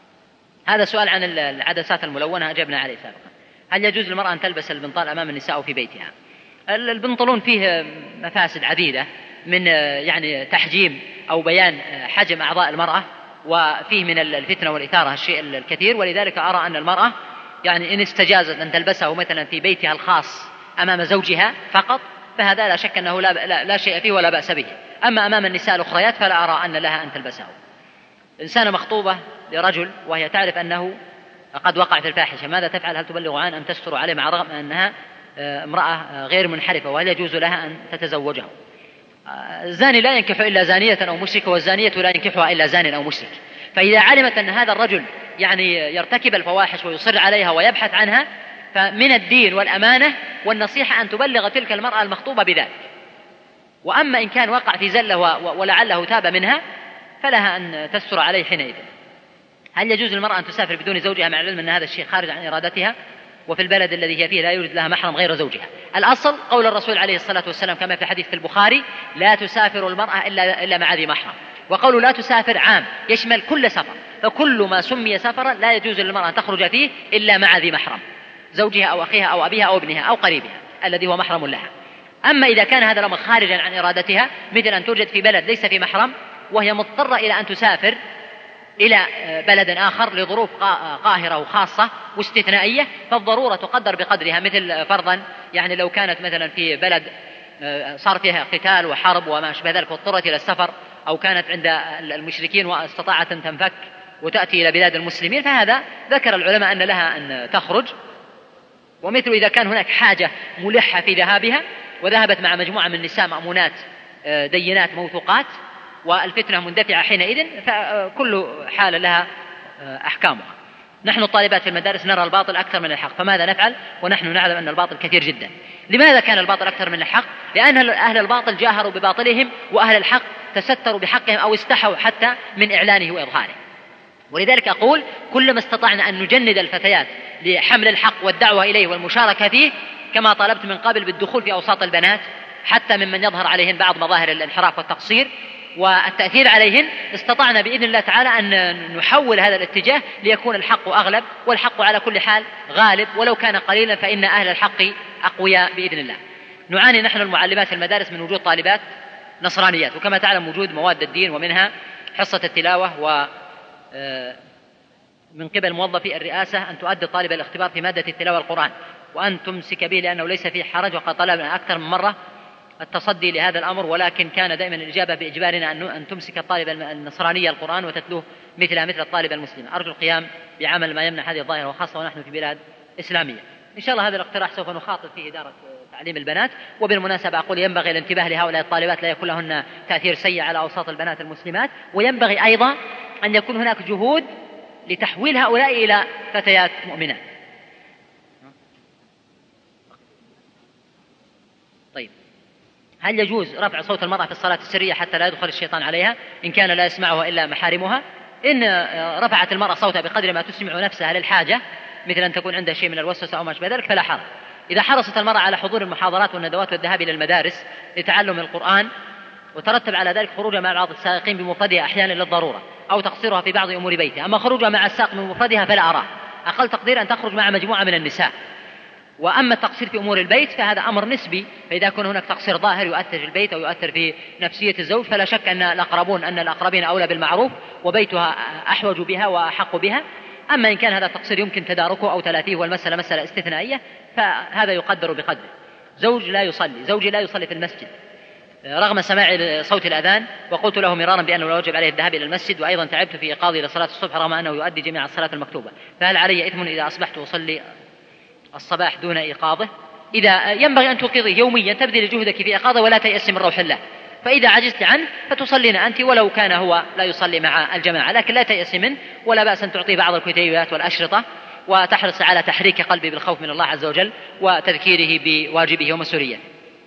هذا سؤال عن العدسات الملونة أجبنا عليه سابقا. هل يجوز للمرأة أن تلبس البنطال أمام النساء في بيتها؟ البنطلون فيه مفاسد عديدة، من يعني تحجيم أو بيان حجم أعضاء المرأة، وفيه من الفتنة والإثارة الشيء الكثير، ولذلك أرى أن المرأة يعني إن استجازت أن تلبسه مثلا في بيتها الخاص أمام زوجها فقط فهذا لا شك أنه لا شيء فيه ولا بأس به. أما أمام النساء الأخريات فلا أرى أن لها أن تلبسه. إنسانة مخطوبة لرجل وهي تعرف أنه قد وقع في الفاحشة، ماذا تفعل؟ هل تبلغ عنه أم تستر عليه مع رغم أنها امرأة غير منحرفة، وهل يجوز لها أن تتزوجه؟ الزاني لا ينكح إلا زانية أو مشركة، والزانية لا ينكحها إلا زان أو مشرك. فإذا علمت أن هذا الرجل يعني يرتكب الفواحش ويصر عليها ويبحث عنها، فمن الدين والأمانة والنصيحة أن تبلغ تلك المرأة المخطوبة بذلك، وأما إن كان وقع في زلة ولعله تاب منها فلها أن تستر عليه حينئذ. هل يجوز للمرأة أن تسافر بدون زوجها مع العلم أن هذا الشيء خارج عن إرادتها وفي البلد الذي هي فيه لا يوجد لها محرم غير زوجها؟ الأصل قول الرسول عليه الصلاة والسلام كما في الحديث في البخاري: لا تسافر المرأة إلا مع ذي محرم. وقول لا تسافر عام يشمل كل سفر، فكل ما سمي سفرا لا يجوز للمرأة أن تخرج فيه إلا مع ذي محرم، زوجها أو أخيها أو أبيها أو ابنها أو قريبها الذي هو محرم لها. أما إذا كان هذا الأمر خارجا عن إرادتها، مثل أن توجد في بلد ليس في محرم وهي مضطرة إلى أن تسافر إلى بلد آخر لظروف قاهرة وخاصة واستثنائية، فالضرورة تقدر بقدرها. مثل فرضا يعني لو كانت مثلا في بلد صار فيها قتال وحرب وما أشبه ذلك واضطرت إلى السفر، أو كانت عند المشركين واستطاعت أن تنفك وتأتي إلى بلاد المسلمين، فهذا ذكر العلماء أن لها أن تخرج. ومثل إذا كان هناك حاجة ملحة في ذهابها وذهبت مع مجموعة من النساء مأمونات دينات موثوقات والفتنة مندفعة حينئذ، فكل حالة لها أحكامها. نحن الطالبات في المدارس نرى الباطل أكثر من الحق، فماذا نفعل ونحن نعلم أن الباطل كثير جدا؟ لماذا كان الباطل أكثر من الحق؟ لأن أهل الباطل جاهروا بباطلهم وأهل الحق تستروا بحقهم أو استحوا حتى من إعلانه وإظهاره. ولذلك أقول كلما استطعنا أن نجند الفتيات لحمل الحق والدعوة إليه والمشاركة فيه، كما طلبت من قبل بالدخول في أوساط البنات حتى ممن يظهر عليهن بعض مظاهر الانحراف والتقصير والتأثير عليهن، استطعنا بإذن الله تعالى أن نحول هذا الاتجاه ليكون الحق أغلب، والحق على كل حال غالب، ولو كان قليلا فإن أهل الحق أقوياء بإذن الله. نعاني نحن المعلمات في المدارس من وجود طالبات نصرانيات، وكما تعلم وجود مواد الدين ومنها حصة التلاوة، ومن قبل موظفي الرئاسة أن تؤدي الطالب الاختبار في مادة التلاوة القرآن وأن تمسك به لأنه ليس فيه حرج، وقد طلبنا أكثر من مرة التصدي لهذا الأمر، ولكن كان دائما الإجابة بإجبارنا أن تمسك الطالب النصرانية القرآن وتتلوه مثل الطالب المسلم. أرجو القيام بعمل ما يمنع هذه الظاهرة، وخاصة ونحن في بلاد إسلامية. إن شاء الله هذا الاقتراح سوف نخاطب فيه إدارة تعليم البنات. وبالمناسبة أقول ينبغي الانتباه لهؤلاء الطالبات لا يكون لهن تأثير سيء على أوساط البنات المسلمات، وينبغي أيضا أن يكون هناك جهود لتحويل هؤلاء إلى فتيات مؤمنات. طيب، هل يجوز رفع صوت المرأة في الصلاة السرية حتى لا يدخل الشيطان عليها إن كان لا يسمعها إلا محارمها؟ إن رفعت المرأة صوتها بقدر ما تسمع نفسها للحاجة، مثل أن تكون عندها شيء من الوسوسة أو ما شابه ذلك، فلا حرج. إذا حرصت المرأة على حضور المحاضرات والندوات والذهاب إلى المدارس لتعلم القرآن، وترتب على ذلك خروجها مع بعض السائقين بمفردها أحيانا للضرورة أو تقصيرها في بعض أمور بيتها، أما خروجها مع السائق من مفردها فلا أراه. أقل تقدير أن تخرج مع مجموعة من النساء. وأما التقصير في أمور البيت فهذا أمر نسبي، فإذا كان هناك تقصير ظاهر يؤثر في البيت أو يؤثر في نفسية الزوج فلا شك أن الأقربين أولى بالمعروف وبيتها أحوج بها وأحق بها. أما إن كان هذا التقصير يمكن تداركه أو تلافيه والمسألة مسألة استثنائية فهذا يقدر بقدره. زوجي لا يصلي في المسجد رغم سماع صوت الأذان، وقلت له مرارا بأنه لا يجب عليه الذهاب إلى المسجد، وأيضا تعبت في إيقاظي لصلاة الصبح رغم أنه يؤدي جميع الصلاة المكتوبة، فهل علي إثم إذا أصبحت أصلي الصباح دون إيقاظه؟ إذا ينبغي أن توقظيه يوميا، تبذل جهدك في إيقاظه ولا تيأس من روح الله، فإذا عجزت عنه فتصلين أنت ولو كان هو لا يصلي مع الجماعة، لكن لا تيأس منه، ولا بأس أن تعطيه بعض الكتيبات والأشرطة وتحرص على تحريك قلبه بالخوف من الله عز وجل وتذكيره بواجبه ومسؤوليته.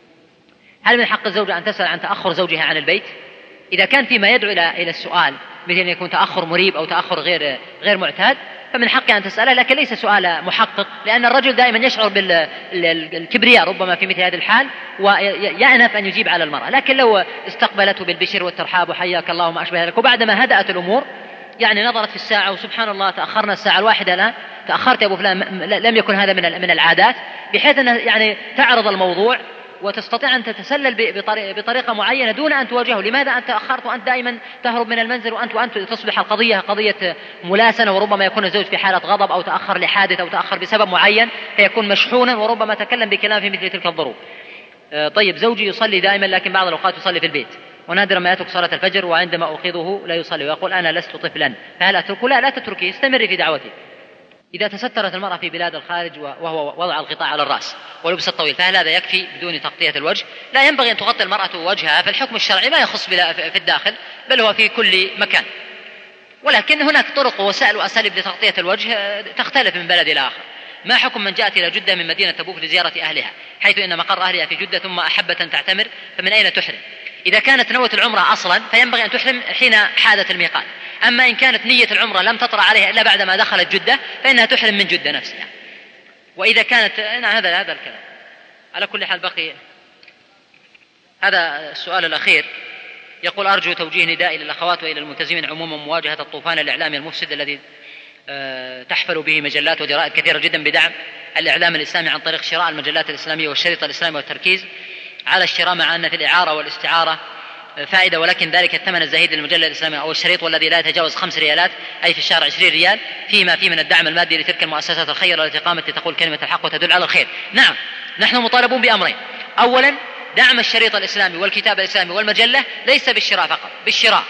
هل من حق الزوجة أن تسأل عن تأخر زوجها عن البيت؟ إذا كان فيما يدعو إلى السؤال مثل أن يكون تأخر مريب أو تأخر غير معتاد فمن حقها أن تسأله، لكن ليس سؤال محقق، لأن الرجل دائما يشعر بالكبرياء ربما في مثل هذه الحال ويأنف أن يجيب على المرأة. لكن لو استقبلته بالبشر والترحاب وحياك الله وما أشبه ذلك، وبعدما هدأت الأمور يعني نظرت في الساعة وسبحان الله تأخرنا الساعة الواحدة، لا تأخرت يا أبو فلان، لم يكن هذا من العادات، بحيث أن يعني تعرض الموضوع وتستطيع أن تتسلل بطريقة معينة دون أن تواجهه. لماذا أنت أخرت وأنت دائما تهرب من المنزل وأنت تصبح القضية قضية ملاسنة، وربما يكون الزوج في حالة غضب أو تأخر لحادث أو تأخر بسبب معين فيكون مشحونا وربما تكلم بكلام في مثل تلك الظروف. طيب، زوجي يصلي دائما لكن بعض الأوقات يصلي في البيت ونادرا ما يترك صلاة الفجر، وعندما أوقظه لا يصلي ويقول أنا لست طفلا، فهل أتركه؟ لا تتركي، استمري في دعوته. إذا تسترت المرأة في بلاد الخارج وهو وضع الغطاء على الرأس ولبس الطويل فهل هذا يكفي بدون تغطية الوجه؟ لا ينبغي أن تغطي المرأة وجهها، فالحكم الشرعي ما يخص في الداخل بل هو في كل مكان، ولكن هناك طرق ووسائل وأساليب لتغطية الوجه تختلف من بلد إلى آخر. ما حكم من جاءت إلى جدة من مدينة تبوك لزيارة أهلها حيث إن مقر أهلها في جدة ثم أحبت أن تعتمر فمن أين تحرم؟ إذا كانت نوة العمرة أصلا فينبغي أن تحرم حين حادت الميقات، أما إن كانت نية العمرة لم تطرأ عليها إلا بعدما دخلت جدة فإنها تحرم من جدة نفسها. وإذا كانت هذا الكلام. على كل حال بقي هذا السؤال الأخير، يقول: أرجو توجيه نداء إلى الأخوات وإلى الملتزمين عموما مواجهة الطوفان الإعلامي المفسد الذي تحفل به مجلات وجرائد كثيرة جدا بدعم الإعلام الإسلامي عن طريق شراء المجلات الإسلامية والشريط الإسلامي والتركيز على الشراء، مع أن في الإعارة والاستعارة فائدة، ولكن ذلك الثمن الزهيد للمجلة الإسلامية أو الشريط والذي لا يتجاوز 5 ريالات، أي في الشهر 20 ريال، فيما فيه من الدعم المادي لتلك المؤسسات الخيرة التي قامت لتقول كلمة الحق وتدل على الخير. نعم، نحن مطالبون بأمرين: أولا دعم الشريط الإسلامي والكتاب الإسلامي والمجلة ليس بالشراء فقط، بالشراء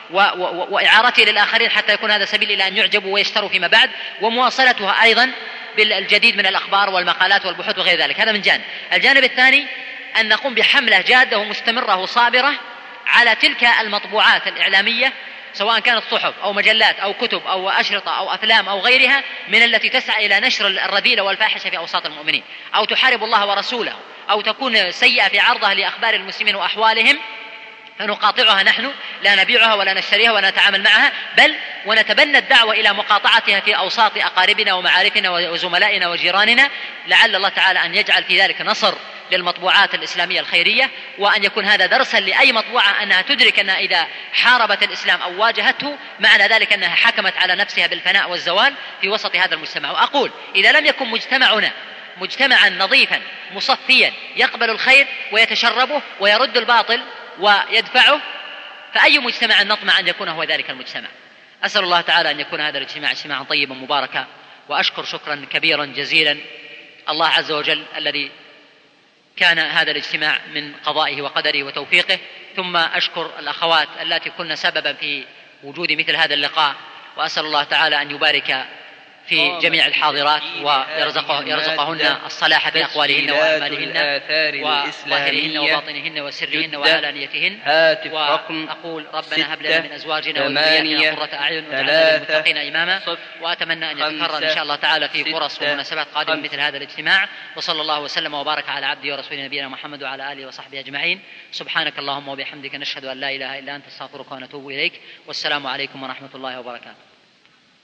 وإعارته للآخرين حتى يكون هذا سبيل إلى أن يعجبوا ويشتروا فيما بعد، ومواصلتها أيضا بالجديد من الأخبار والمقالات والبحوث وغير ذلك. هذا من جانب. الجانب الثاني أن نقوم بحملة جادة ومستمرة وصابرة على تلك المطبوعات الإعلامية، سواء كانت صحف أو مجلات أو كتب أو أشرطة أو أفلام أو غيرها، من التي تسعى إلى نشر الرذيلة والفاحشة في أوساط المؤمنين، أو تحارب الله ورسوله، أو تكون سيئة في عرضها لأخبار المسلمين وأحوالهم، فنقاطعها نحن، لا نبيعها ولا نشتريها ولا نتعامل معها، بل ونتبنى الدعوة إلى مقاطعتها في أوساط أقاربنا ومعارفنا وزملائنا وجيراننا، لعل الله تعالى أن يجعل في ذلك نصر للمطبوعات الإسلامية الخيرية، وأن يكون هذا درسا لأي مطبوعة أنها تدرك أنها إذا حاربت الإسلام أو واجهته معنى ذلك أنها حكمت على نفسها بالفناء والزوال في وسط هذا المجتمع. وأقول: إذا لم يكن مجتمعنا مجتمعا نظيفا مصفيا يقبل الخير ويتشربه ويرد الباطل ويدفعه، فأي مجتمع نطمع أن يكون هو ذلك المجتمع. أسأل الله تعالى أن يكون هذا الاجتماع اجتماعا طيبا مباركا، وأشكر شكرا كبيرا جزيلا الله عز وجل الذي كان هذا الاجتماع من قضائه وقدره وتوفيقه، ثم أشكر الأخوات التي كن سببا في وجود مثل هذا اللقاء، وأسأل الله تعالى أن يبارك في جميع الحاضرات ويرزقهن الصلاح في أقوالهن وأعمالهن وظاهرهن وباطنهن وسرهن وعلانيتهن. وأقول: ربنا هب لنا من أزواجنا وذرياتنا قرة أعين واجعلنا للمتقين إماما. وأتمنى أن يتكرر إن شاء الله تعالى في فرص ومناسبات قادمة مثل هذا الاجتماع. وصلى الله وسلم وبارك على عبده ورسوله نبينا محمد وعلى آله وصحبه أجمعين. سبحانك اللهم وبحمدك، نشهد أن لا إله إلا أنت، استغفرك ونتوب إليك. والسلام عليكم ورحمة الله وبركاته.